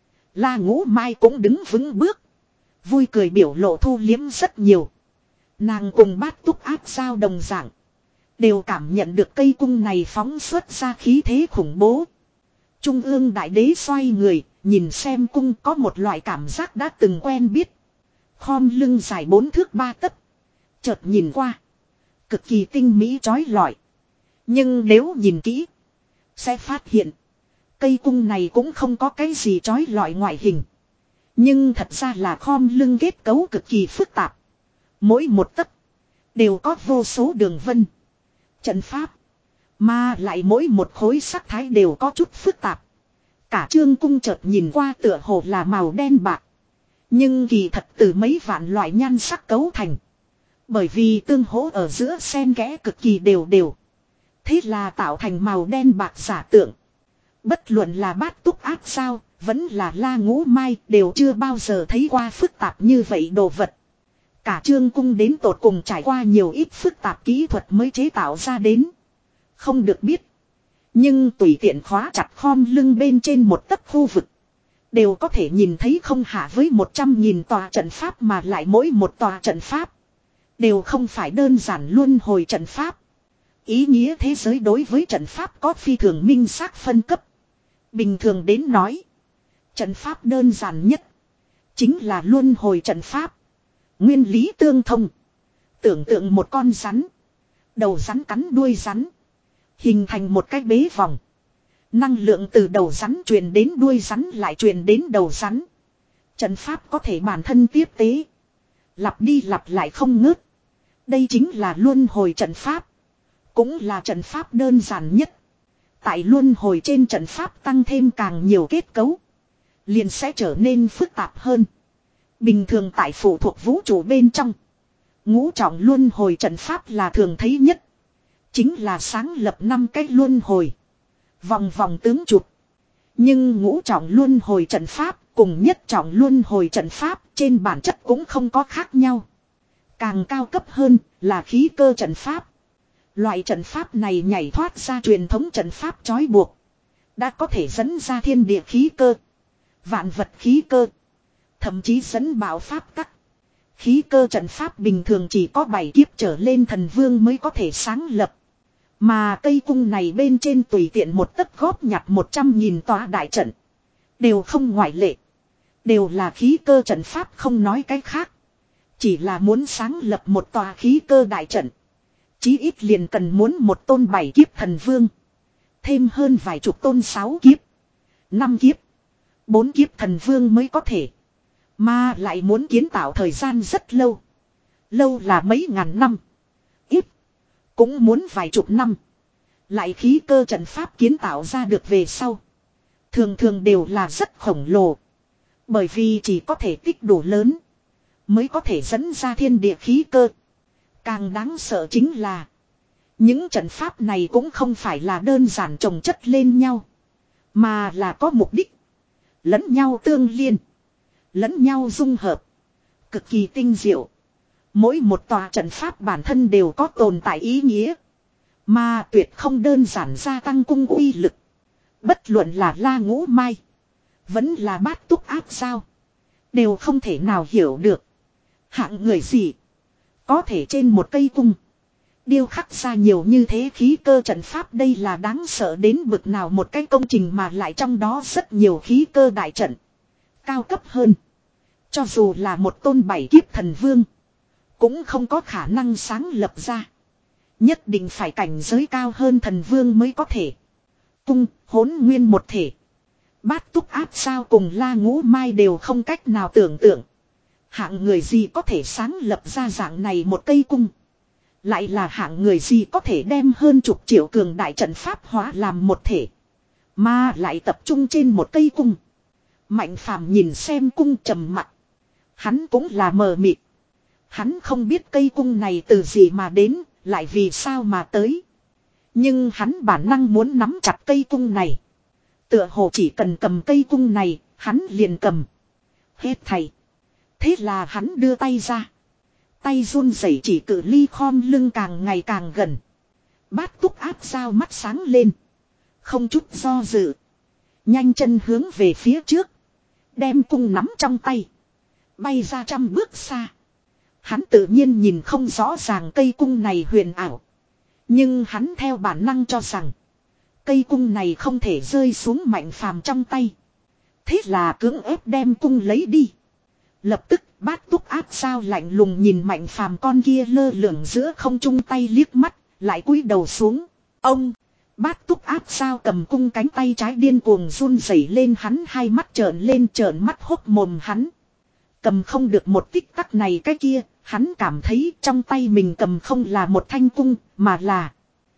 La Ngũ Mai cũng đứng vững bước. Vui cười biểu lộ thu liếm rất nhiều. Nàng cùng Bát Túc Áp sao đồng dạng. Đều cảm nhận được cây cung này phóng xuất ra khí thế khủng bố. Trung ương đại đế xoay người, nhìn xem cung có một loại cảm giác đã từng quen biết. Khom lưng dài bốn thước ba tấc. Chợt nhìn qua. Cực kỳ tinh mỹ chói lọi. Nhưng nếu nhìn kỹ. Sẽ phát hiện. Cây cung này cũng không có cái gì chói lọi ngoại hình. Nhưng thật ra là khom lưng kết cấu cực kỳ phức tạp. Mỗi một tấc. Đều có vô số đường vân. Trận pháp. Mà lại mỗi một khối sắc thái đều có chút phức tạp. Cả trương cung chợt nhìn qua tựa hồ là màu đen bạc. Nhưng kỳ thật từ mấy vạn loại nhan sắc cấu thành. Bởi vì tương hỗ ở giữa xen kẽ cực kỳ đều đều. Thế là tạo thành màu đen bạc giả tượng. Bất luận là Bát Túc Áp sao, vẫn là La Ngũ Mai đều chưa bao giờ thấy qua phức tạp như vậy đồ vật. Cả trương cung đến tột cùng trải qua nhiều ít phức tạp kỹ thuật mới chế tạo ra đến. Không được biết. Nhưng tùy tiện khóa chặt khom lưng bên trên một tấc khu vực. Đều có thể nhìn thấy không hạ với một trăm nghìn tòa trận pháp, mà lại mỗi một tòa trận pháp. Đều không phải đơn giản luân hồi trận pháp. Ý nghĩa thế giới đối với trận pháp có phi thường minh xác phân cấp. Bình thường đến nói. Trận pháp đơn giản nhất. Chính là luân hồi trận pháp. Nguyên lý tương thông. Tưởng tượng một con rắn. Đầu rắn cắn đuôi rắn. Hình thành một cái bế vòng. Năng lượng từ đầu rắn truyền đến đuôi rắn lại truyền đến đầu rắn. Trận pháp có thể bản thân tiếp tế. Lặp đi lặp lại không ngớt. Đây chính là luân hồi trận pháp. Cũng là trận pháp đơn giản nhất. Tại luân hồi trên trận pháp tăng thêm càng nhiều kết cấu. Liền sẽ trở nên phức tạp hơn. Bình thường tại phụ thuộc vũ trụ bên trong. Ngũ trọng luân hồi trận pháp là thường thấy nhất. Chính là sáng lập năm cái luân hồi. Vòng vòng tướng chụp. Nhưng ngũ trọng luân hồi trận pháp cùng nhất trọng luân hồi trận pháp trên bản chất cũng không có khác nhau. Càng cao cấp hơn là khí cơ trận pháp. Loại trận pháp này nhảy thoát ra truyền thống trận pháp trói buộc. Đã có thể dẫn ra thiên địa khí cơ. Vạn vật khí cơ. Thậm chí dẫn bảo pháp tắc. Khí cơ trận pháp bình thường chỉ có bảy kiếp trở lên thần vương mới có thể sáng lập. Mà cây cung này bên trên tùy tiện một tấc góp nhặt một trăm nghìn tòa đại trận. Đều không ngoại lệ. Đều là khí cơ trận pháp, không nói cái khác. Chỉ là muốn sáng lập một tòa khí cơ đại trận. Chí ít liền cần muốn một tôn bảy kiếp thần vương. Thêm hơn vài chục tôn sáu kiếp. Năm kiếp. Bốn kiếp thần vương mới có thể. Mà lại muốn kiến tạo thời gian rất lâu. Lâu là mấy ngàn năm. Ít. Cũng muốn vài chục năm. Lại khí cơ trận pháp kiến tạo ra được về sau. Thường thường đều là rất khổng lồ. Bởi vì chỉ có thể tích đủ lớn. Mới có thể dẫn ra thiên địa khí cơ. Càng đáng sợ chính là. Những trận pháp này cũng không phải là đơn giản chồng chất lên nhau. Mà là có mục đích. Lẫn nhau tương liên. Lẫn nhau dung hợp. Cực kỳ tinh diệu. Mỗi một tòa trận pháp bản thân đều có tồn tại ý nghĩa. Mà tuyệt không đơn giản gia tăng cung uy lực. Bất luận là La Ngũ Mai. Vẫn là Bát Túc Áp sao. Đều không thể nào hiểu được. Hạng người gì. Có thể trên một cây cung. Điêu khắc ra nhiều như thế khí cơ trận pháp, đây là đáng sợ đến bực nào một cái công trình mà lại trong đó rất nhiều khí cơ đại trận. Cao cấp hơn. Cho dù là một tôn bảy kiếp thần vương. Cũng không có khả năng sáng lập ra. Nhất định phải cảnh giới cao hơn thần vương mới có thể. Cung, hỗn nguyên một thể. Bát túc áp sao cùng La Ngũ Mai đều không cách nào tưởng tượng. Hạng người gì có thể sáng lập ra dạng này một cây cung. Lại là hạng người gì có thể đem hơn chục triệu cường đại trận pháp hóa làm một thể. Mà lại tập trung trên một cây cung. Mạnh Phàm nhìn xem cung trầm mặt. Hắn cũng là mờ mịt. Hắn không biết cây cung này từ gì mà đến, lại vì sao mà tới. Nhưng hắn bản năng muốn nắm chặt cây cung này. Tựa hồ chỉ cần cầm cây cung này, hắn liền cầm. Hết thầy. Thế là hắn đưa tay ra. Tay run rẩy chỉ cự ly khom lưng càng ngày càng gần. Bát túc áp sao mắt sáng lên. Không chút do dự. Nhanh chân hướng về phía trước. Đem cung nắm trong tay. Bay ra trăm bước xa. Hắn tự nhiên nhìn không rõ ràng cây cung này huyền ảo. Nhưng hắn theo bản năng cho rằng. Cây cung này không thể rơi xuống Mạnh Phàm trong tay. Thế là cưỡng ép đem cung lấy đi. Lập tức bát túc áp sao lạnh lùng nhìn Mạnh Phàm con kia lơ lửng giữa không trung tay liếc mắt. Lại cúi đầu xuống. Ông. Bát túc áp sao cầm cung cánh tay trái điên cuồng run rẩy lên, hắn hai mắt trợn lên, trợn mắt hốc mồm hắn. Cầm không được một tích tắc này cái kia, hắn cảm thấy trong tay mình cầm không là một thanh cung, mà là...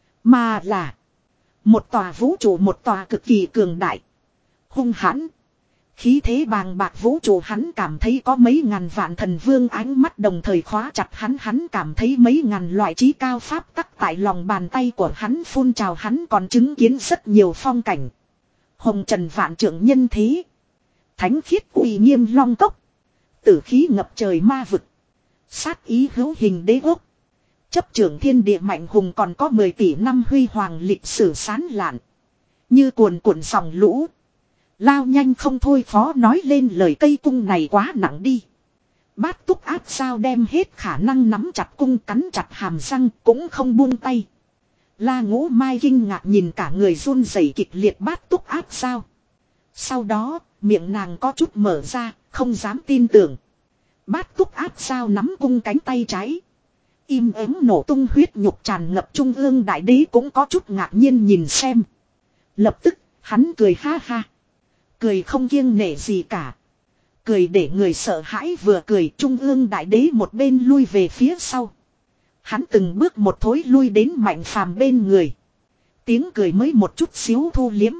Mà là... Một tòa vũ trụ, một tòa cực kỳ cường đại. Hung hãn. Khí thế bàng bạc vũ trụ, hắn cảm thấy có mấy ngàn vạn thần vương ánh mắt đồng thời khóa chặt hắn. Hắn cảm thấy mấy ngàn loại trí cao pháp tắc tại lòng bàn tay của hắn phun trào, hắn còn chứng kiến rất nhiều phong cảnh. Hồng trần vạn trượng nhân thế. Thánh khiết uy nghiêm long cốc. Tử khí ngập trời ma vực. Sát ý hữu hình đế quốc. Chấp trưởng thiên địa mạnh hùng, còn có mười tỷ năm huy hoàng lịch sử sán lạn. Như cuồn cuộn dòng lũ. Lao nhanh không thôi, phó nói lên lời, cây cung này quá nặng đi. Bát túc áp sao đem hết khả năng nắm chặt cung, cắn chặt hàm răng cũng không buông tay. La Ngũ Mai kinh ngạc nhìn cả người run rẩy kịch liệt bát túc áp sao. Sau đó miệng nàng có chút mở ra, không dám tin tưởng. Bát túc áp sao nắm cung cánh tay trái. Im ắng nổ tung huyết nhục tràn ngập, trung ương đại đế cũng có chút ngạc nhiên nhìn xem. Lập tức hắn cười ha ha. Cười không kiêng nể gì cả. Cười để người sợ hãi, vừa cười trung ương đại đế một bên lui về phía sau. Hắn từng bước một thối lui đến Mạnh Phàm bên người. Tiếng cười mới một chút xíu thu liếm.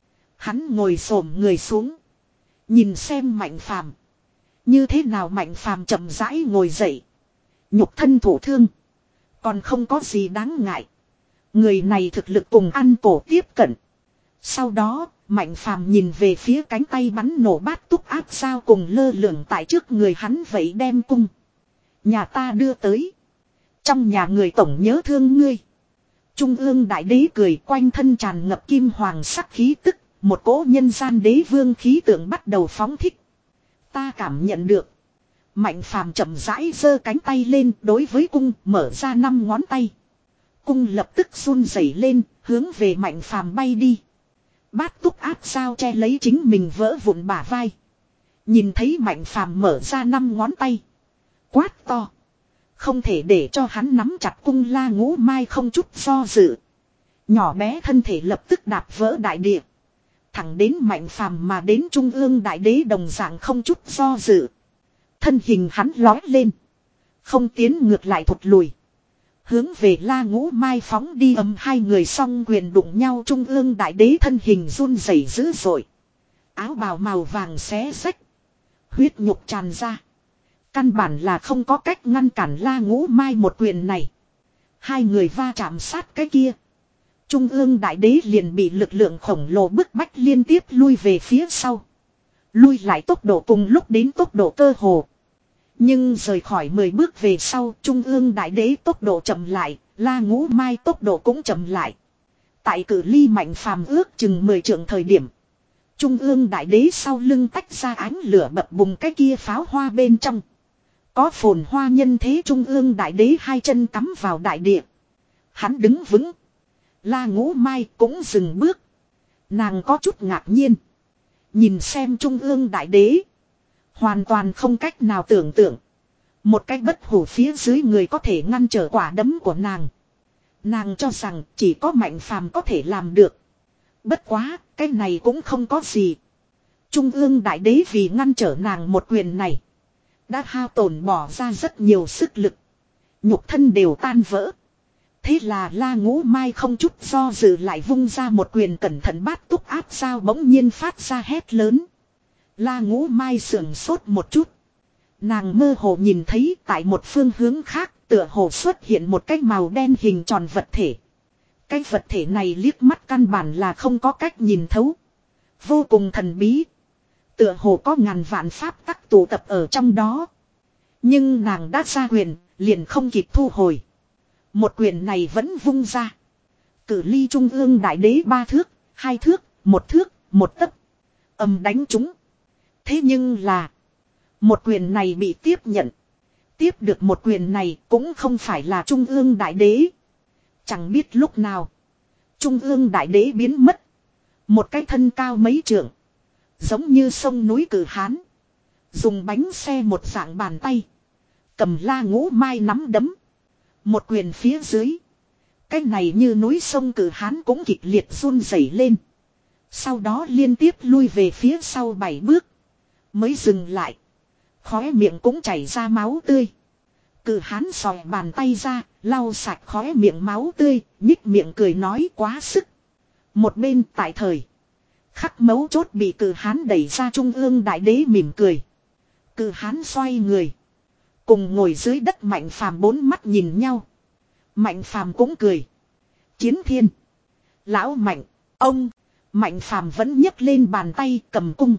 Hắn ngồi xổm người xuống. Nhìn xem Mạnh Phàm. Như thế nào? Mạnh Phàm chậm rãi ngồi dậy. Nhục thân thổ thương. Còn không có gì đáng ngại. Người này thực lực cùng ăn cổ tiếp cận. Sau đó Mạnh Phàm nhìn về phía cánh tay bắn nổ bát túc áp sao cùng lơ lửng tại trước người hắn vậy đem cung. Nhà ta đưa tới. Trong nhà người tổng nhớ thương ngươi. Trung ương đại đế cười, quanh thân tràn ngập kim hoàng sắc khí tức. Một cỗ nhân gian đế vương khí tượng bắt đầu phóng thích. Ta cảm nhận được. Mạnh Phàm chậm rãi giơ cánh tay lên, đối với cung mở ra năm ngón tay. Cung lập tức run rẩy lên, hướng về Mạnh Phàm bay đi. Bát túc áp sao che lấy chính mình vỡ vụn bả vai. Nhìn thấy Mạnh Phàm mở ra năm ngón tay. Quát to. Không thể để cho hắn nắm chặt cung. La Ngũ Mai không chút do dự. Nhỏ bé thân thể lập tức đạp vỡ đại địa. Thẳng đến Mạnh Phàm mà đến. Trung ương đại đế đồng dạng không chút do dự. Thân hình hắn lói lên. Không tiến ngược lại thụt lùi. Hướng về La Ngũ Mai phóng đi, ầm, hai người song quyền đụng nhau. Trung ương đại đế thân hình run rẩy dữ dội. Áo bào màu vàng xé rách. Huyết nhục tràn ra. Căn bản là không có cách ngăn cản La Ngũ Mai một quyền này. Hai người va chạm sát cái kia. Trung ương đại đế liền bị lực lượng khổng lồ bức bách liên tiếp lui về phía sau. Lui lại tốc độ cùng lúc đến tốc độ cơ hồ. Nhưng rời khỏi mười bước về sau, Trung ương đại đế tốc độ chậm lại, La Ngũ Mai tốc độ cũng chậm lại. Tại cự ly Mạnh Phàm ước chừng mười trượng thời điểm, Trung ương đại đế sau lưng tách ra ánh lửa bập bùng, cái kia pháo hoa bên trong có phồn hoa nhân thế. Trung ương đại đế hai chân cắm vào đại địa. Hắn đứng vững. La Ngũ Mai cũng dừng bước. Nàng có chút ngạc nhiên. Nhìn xem Trung ương đại đế. Hoàn toàn không cách nào tưởng tượng. Một cách bất hủ phía dưới người có thể ngăn trở quả đấm của nàng. Nàng cho rằng chỉ có Mạnh Phàm có thể làm được. Bất quá, cái này cũng không có gì. Trung ương đại đế vì ngăn trở nàng một quyền này. Đã hao tổn bỏ ra rất nhiều sức lực. Nhục thân đều tan vỡ. Thế là La Ngũ Mai không chút do dự lại vung ra một quyền cẩn thận bát túc áp sao bỗng nhiên phát ra hét lớn. La Ngũ Mai sườn sốt một chút. Nàng mơ hồ nhìn thấy tại một phương hướng khác tựa hồ xuất hiện một cái màu đen hình tròn vật thể. Cái vật thể này liếc mắt căn bản là không có cách nhìn thấu. Vô cùng thần bí. Tựa hồ có ngàn vạn pháp tắc tụ tập ở trong đó. Nhưng nàng đã ra quyền, liền không kịp thu hồi. Một quyền này vẫn vung ra. Cử ly trung ương đại đế ba thước, hai thước, một thước, một tấc. Ầm đánh chúng. Thế nhưng là. Một quyền này bị tiếp nhận. Tiếp được một quyền này cũng không phải là trung ương đại đế. Chẳng biết lúc nào. Trung ương đại đế biến mất. Một cái thân cao mấy trượng. Giống như sông núi Cử Hán. Dùng bánh xe một dạng bàn tay. Cầm La Ngũ Mai nắm đấm. Một quyền phía dưới. Cái này như núi sông Cử Hán cũng kịch liệt run rẩy lên. Sau đó liên tiếp lui về phía sau bảy bước. Mới dừng lại. Khóe miệng cũng chảy ra máu tươi. Cử Hán sòi bàn tay ra. Lau sạch khóe miệng máu tươi. Nhích miệng cười nói quá sức. Một bên tại thời. Khắc mấu chốt bị Cử Hán đẩy ra trung ương đại đế mỉm cười. Cử Hán xoay người. Cùng ngồi dưới đất Mạnh Phàm bốn mắt nhìn nhau. Mạnh Phàm cũng cười. Chiến thiên. Lão Mạnh. Ông. Mạnh Phàm vẫn nhấc lên bàn tay cầm cung.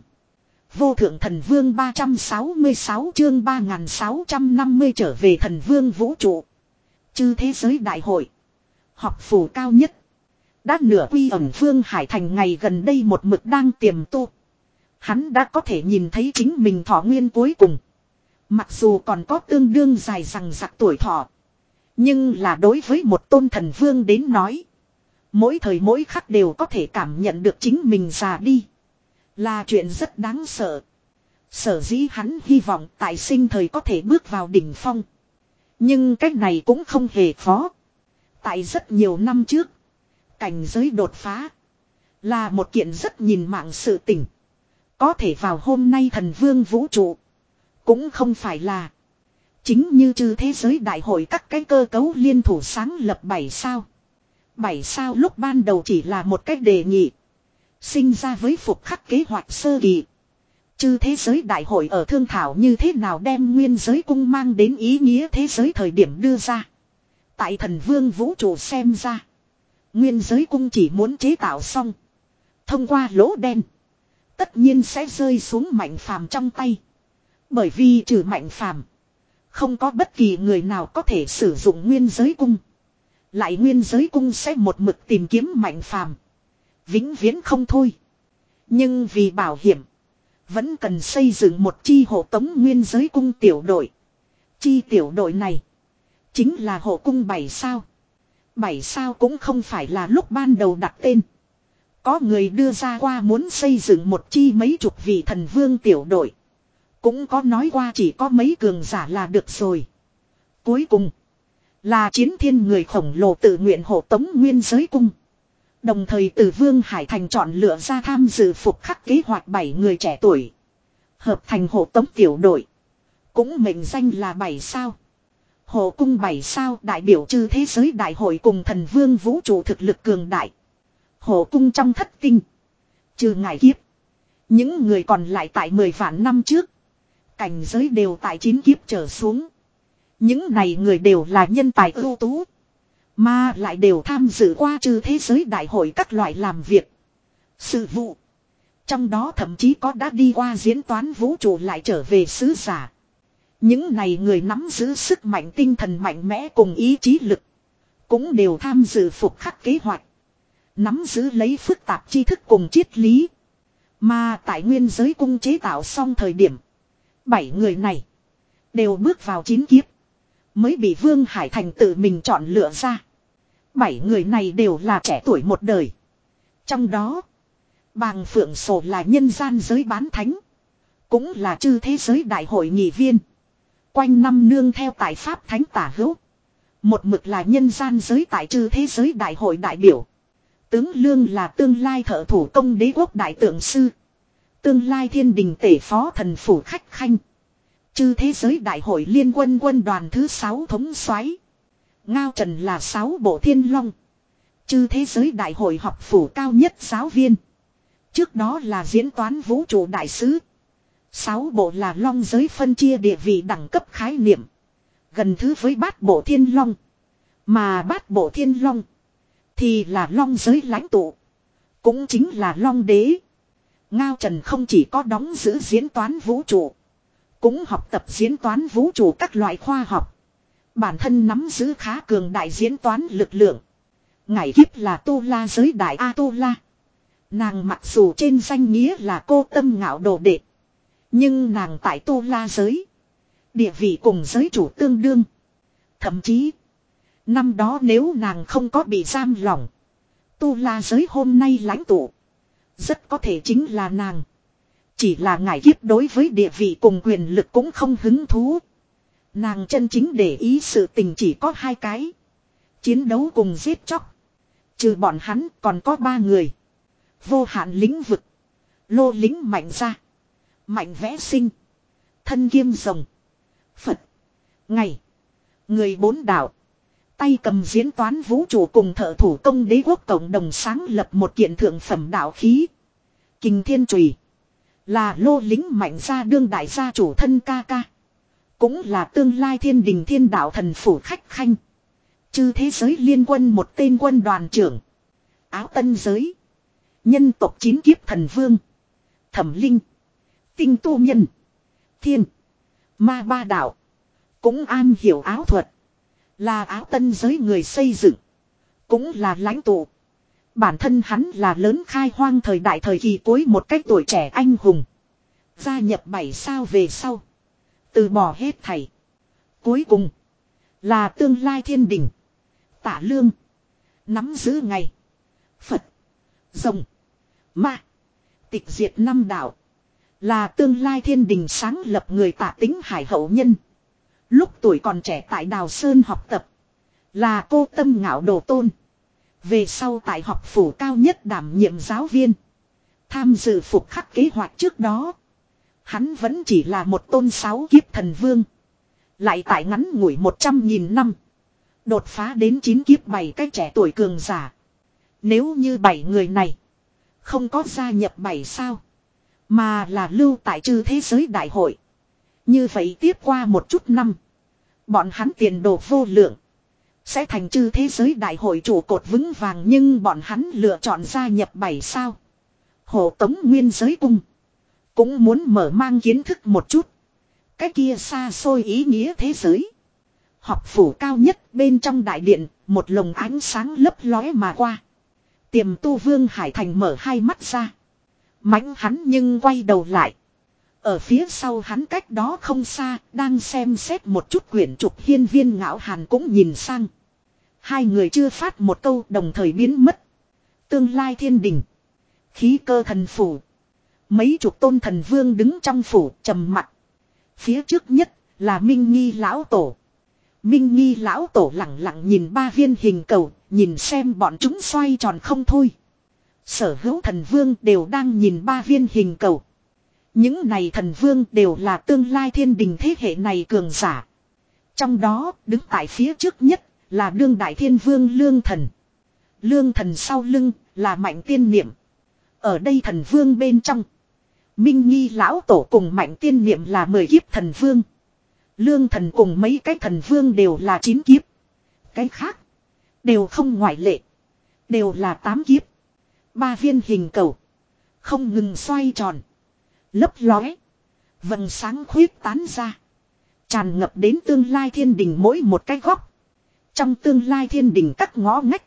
Vô thượng thần vương ba trăm sáu mươi sáu chương ba nghìn sáu trăm năm mươi trở về thần vương vũ trụ. Chư thế giới đại hội. Học phủ cao nhất. Đã nửa quy ẩn Phương Hải Thành ngày gần đây một mực đang tiềm tu. Hắn đã có thể nhìn thấy chính mình thọ nguyên cuối cùng. Mặc dù còn có tương đương dài rằng giặc tuổi thọ. Nhưng là đối với một tôn thần vương đến nói. Mỗi thời mỗi khắc đều có thể cảm nhận được chính mình già đi. Là chuyện rất đáng sợ. Sở dĩ hắn hy vọng tại sinh thời có thể bước vào đỉnh phong. Nhưng cách này cũng không hề khó. Tại rất nhiều năm trước. Cảnh giới đột phá. Là một kiện rất nhìn mạng sự tình. Có thể vào hôm nay thần vương vũ trụ. Cũng không phải là. Chính như chư thế giới đại hội các cái cơ cấu liên thủ sáng lập bảy sao. Bảy sao lúc ban đầu chỉ là một cách đề nghị. Sinh ra với phục khắc kế hoạch sơ kỳ. Chư thế giới đại hội ở thương thảo như thế nào đem nguyên giới cung mang đến ý nghĩa thế giới thời điểm đưa ra. Tại thần vương vũ trụ xem ra. Nguyên giới cung chỉ muốn chế tạo xong. Thông qua lỗ đen. Tất nhiên sẽ rơi xuống Mạnh Phàm trong tay. Bởi vì trừ Mạnh Phàm không có bất kỳ người nào có thể sử dụng nguyên giới cung. Lại nguyên giới cung sẽ một mực tìm kiếm Mạnh Phàm vĩnh viễn không thôi. Nhưng vì bảo hiểm. Vẫn cần xây dựng một chi hộ tống nguyên giới cung tiểu đội. Chi tiểu đội này. Chính là hộ cung bảy sao. Bảy sao cũng không phải là lúc ban đầu đặt tên. Có người đưa ra qua muốn xây dựng một chi mấy chục vị thần vương tiểu đội. Cũng có nói qua chỉ có mấy cường giả là được rồi. Cuối cùng. Là chiến thiên người khổng lồ tự nguyện hộ tống nguyên giới cung. Đồng thời từ Vương Hải Thành chọn lựa ra tham dự phục khắc kế hoạch bảy người trẻ tuổi. Hợp thành hộ tống tiểu đội. Cũng mệnh danh là bảy sao. Hộ cung bảy sao đại biểu chư thế giới đại hội cùng thần vương vũ trụ thực lực cường đại. Hộ cung trong thất tinh. Trừ ngải kiếp. Những người còn lại tại mười vạn năm trước. Cảnh giới đều tại chín kiếp trở xuống. Những này người đều là nhân tài ưu tú. Mà lại đều tham dự qua chư thế giới đại hội các loại làm việc. Sự vụ. Trong đó thậm chí có đã đi qua diễn toán vũ trụ lại trở về sứ giả. Những này người nắm giữ sức mạnh tinh thần mạnh mẽ cùng ý chí lực. Cũng đều tham dự phục khắc kế hoạch. Nắm giữ lấy phức tạp tri thức cùng triết lý. Mà tại nguyên giới cung chế tạo xong thời điểm. Bảy người này. Đều bước vào chín kiếp. Mới bị Vương Hải Thành tự mình chọn lựa ra. Bảy người này đều là trẻ tuổi một đời. Trong đó, Bàng Phượng Sổ là nhân gian giới bán thánh. Cũng là chư thế giới đại hội nghị viên. Quanh năm nương theo tại Pháp Thánh tả hữu. Một mực là nhân gian giới tại chư thế giới đại hội đại biểu. Tướng Lương là tương lai thợ thủ công đế quốc đại tượng sư. Tương lai thiên đình tể phó thần phủ khách khanh. Chư thế giới đại hội liên quân quân đoàn thứ sáu thống soái. Ngao Trần là sáu bộ thiên long. Chư thế giới đại hội học phủ cao nhất giáo viên. Trước đó là diễn toán vũ trụ đại sứ. Sáu bộ là long giới phân chia địa vị đẳng cấp khái niệm. Gần thứ với bát bộ thiên long. Mà bát bộ thiên long thì là long giới lãnh tụ. Cũng chính là long đế. Ngao Trần không chỉ có đóng giữ diễn toán vũ trụ. Cũng học tập diễn toán vũ trụ các loại khoa học. Bản thân nắm giữ khá cường đại diễn toán lực lượng. Ngải kiếp là Tu La giới đại A Tu La. Nàng mặc dù trên danh nghĩa là cô tâm ngạo đồ đệ. Nhưng nàng tại Tu La giới. Địa vị cùng giới chủ tương đương. Thậm chí. Năm đó nếu nàng không có bị giam lỏng. Tu La giới hôm nay lãnh tụ. Rất có thể chính là nàng. Chỉ là ngải kiếp đối với địa vị cùng quyền lực cũng không hứng thú. Nàng chân chính để ý sự tình chỉ có hai cái. Chiến đấu cùng giết chóc. Trừ bọn hắn còn có ba người. Vô hạn lĩnh vực. Lô lính mạnh ra. Mạnh vẽ sinh. Thân kiêm rồng. Phật. Ngày. Người bốn đạo. Tay cầm diễn toán vũ trụ cùng thợ thủ công đế quốc cộng đồng sáng lập một kiện thượng phẩm đạo khí. Kình thiên chùy. Là lô lính mạnh ra đương đại gia chủ thân ca ca. Cũng là tương lai thiên đình thiên đạo thần phủ khách khanh. Chư thế giới liên quân một tên quân đoàn trưởng. Áo tân giới. Nhân tộc chín kiếp thần vương. Thẩm linh. Tinh tu nhân. Thiên. Ma ba đạo. Cũng an hiểu áo thuật. Là áo tân giới người xây dựng. Cũng là lãnh tụ. Bản thân hắn là lớn khai hoang thời đại thời kỳ cuối một cách tuổi trẻ anh hùng. Gia nhập bảy sao về sau. Từ bỏ hết thảy. Cuối cùng. Là tương lai thiên đình. Tả lương. Nắm giữ ngày. Phật. Rồng. Ma. Tịch diệt năm đạo. Là tương lai thiên đình sáng lập người Tả Tính Hải hậu nhân. Lúc tuổi còn trẻ tại Đào Sơn học tập. Là cô tâm ngạo đồ tôn. Về sau tại học phủ cao nhất đảm nhiệm giáo viên. Tham dự phục khắc kế hoạch trước đó. Hắn vẫn chỉ là một tôn sáu kiếp thần vương. Lại tại ngắn ngủi một trăm nghìn năm. Đột phá đến chín kiếp bảy cái trẻ tuổi cường giả. Nếu như bảy người này không có gia nhập bảy sao. Mà là lưu tại chư thế giới đại hội. Như vậy tiếp qua một chút năm. Bọn hắn tiền đồ vô lượng. Sẽ thành chư thế giới đại hội trụ cột vững vàng. Nhưng bọn hắn lựa chọn gia nhập bảy sao. Hộ tống nguyên giới cung. Cũng muốn mở mang kiến thức một chút. Cái kia xa xôi ý nghĩa thế giới. Học phủ cao nhất bên trong đại điện. Một lồng ánh sáng lấp lóe mà qua. Tiềm tu Vương Hải Thành mở hai mắt ra. Mãnh hắn nhưng quay đầu lại. Ở phía sau hắn cách đó không xa. Đang xem xét một chút quyển trục Hiên Viên Ngạo Hàn cũng nhìn sang. Hai người chưa phát một câu đồng thời biến mất. Tương lai thiên đình. Khí cơ thần phủ. Mấy chục tôn thần vương đứng trong phủ trầm mặt. Phía trước nhất là Minh Nghi lão tổ. Minh Nghi lão tổ lặng lặng nhìn ba viên hình cầu. Nhìn xem bọn chúng xoay tròn không thôi. Sở hữu thần vương đều đang nhìn ba viên hình cầu. Những này thần vương đều là tương lai thiên đình thế hệ này cường giả. Trong đó đứng tại phía trước nhất là đương đại thiên vương Lương Thần. Lương Thần sau lưng là Mạnh Tiên Niệm. Ở đây thần vương bên trong. Minh Nghi lão tổ cùng Mạnh Tiên Niệm là mười kiếp thần vương. Lương Thần cùng mấy cái thần vương đều là chín kiếp. Cái khác đều không ngoại lệ. Đều là tám kiếp. Ba viên hình cầu. Không ngừng xoay tròn. Lấp lóe. Vầng sáng khuyết tán ra. Tràn ngập đến tương lai thiên đình mỗi một cái góc. Trong tương lai thiên đình các ngõ ngách.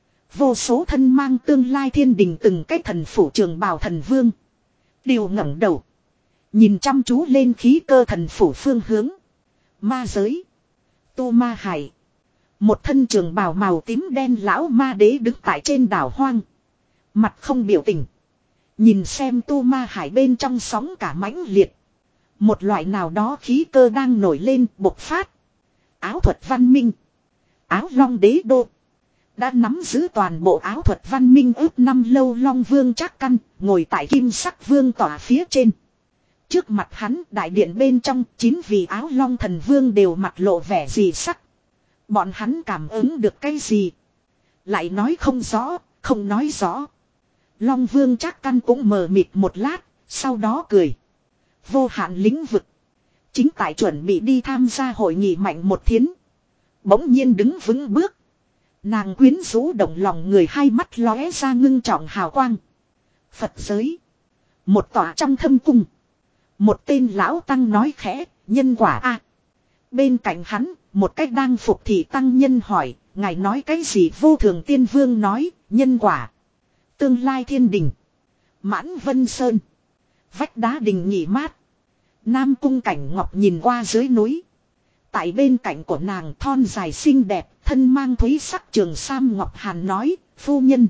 Vô số thân mang tương lai thiên đình từng cái thần phủ trường bào thần vương. Đều ngẩng đầu. Nhìn chăm chú lên khí cơ thần phủ phương hướng. Ma giới. Tu Ma Hải. Một thân trường bào màu tím đen lão ma đế đứng tại trên đảo hoang. Mặt không biểu tình. Nhìn xem tu ma hải bên trong sóng cả mãnh liệt. Một loại nào đó khí cơ đang nổi lên bộc phát. Áo thuật văn minh. Áo long đế đô. Đã nắm giữ toàn bộ áo thuật văn minh ước năm lâu long vương Trác Căn. Ngồi tại kim sắc vương tỏa phía trên. Trước mặt hắn đại điện bên trong chín vị áo long thần vương đều mặt lộ vẻ dị sắc. Bọn hắn cảm ứng được cái gì? Lại nói không rõ, không nói rõ. Long vương Trác Căn cũng mờ mịt một lát, sau đó cười. Vô hạn lĩnh vực. Chính tại chuẩn bị đi tham gia hội nghị mạnh một thiến. Bỗng nhiên đứng vững bước. Nàng quyến rũ động lòng người, hai mắt lóe ra ngưng trọng hào quang. Phật giới. Một tòa trong thâm cung. Một tên lão tăng nói khẽ, nhân quả a. Bên cạnh hắn, một cách đang phục thị tăng nhân hỏi, ngài nói cái gì? Vô Thường Tiên Vương nói, nhân quả. Tương lai thiên đình. Mãn Vân Sơn. Vách đá đình nghỉ mát. Nam cung Cảnh Ngọc nhìn qua dưới núi. Tại bên cạnh của nàng thon dài xinh đẹp, thân mang thúy sắc trường sam Ngọc Hàn nói, phu nhân.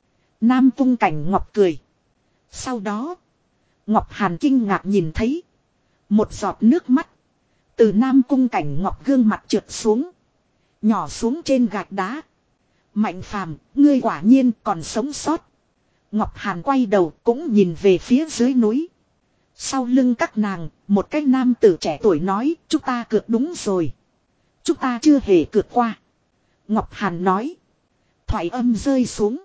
Nam cung Cảnh Ngọc cười. Sau đó, Ngọc Hàn kinh ngạc nhìn thấy một giọt nước mắt từ Nam cung Cảnh Ngọc gương mặt trượt xuống, nhỏ xuống trên gạch đá. Mạnh Phàm, ngươi quả nhiên còn sống sót. Ngọc Hàn quay đầu cũng nhìn về phía dưới núi. Sau lưng các nàng, một cái nam tử trẻ tuổi nói, chúng ta cược đúng rồi. Chúng ta chưa hề cược qua. Ngọc Hàn nói. Thoại âm rơi xuống.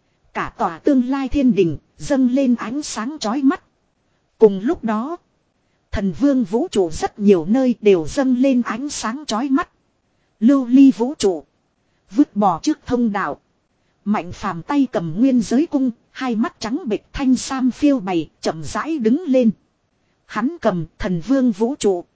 Cả tòa tương lai thiên đình, dâng lên ánh sáng chói mắt. Cùng lúc đó, thần vương vũ trụ rất nhiều nơi đều dâng lên ánh sáng chói mắt. Lưu ly vũ trụ. Vứt bỏ trước thông đạo. Mạnh Phàm tay cầm nguyên giới cung, hai mắt trắng bệch thanh sam phiêu bày, chậm rãi đứng lên. Hắn cầm thần vương vũ trụ.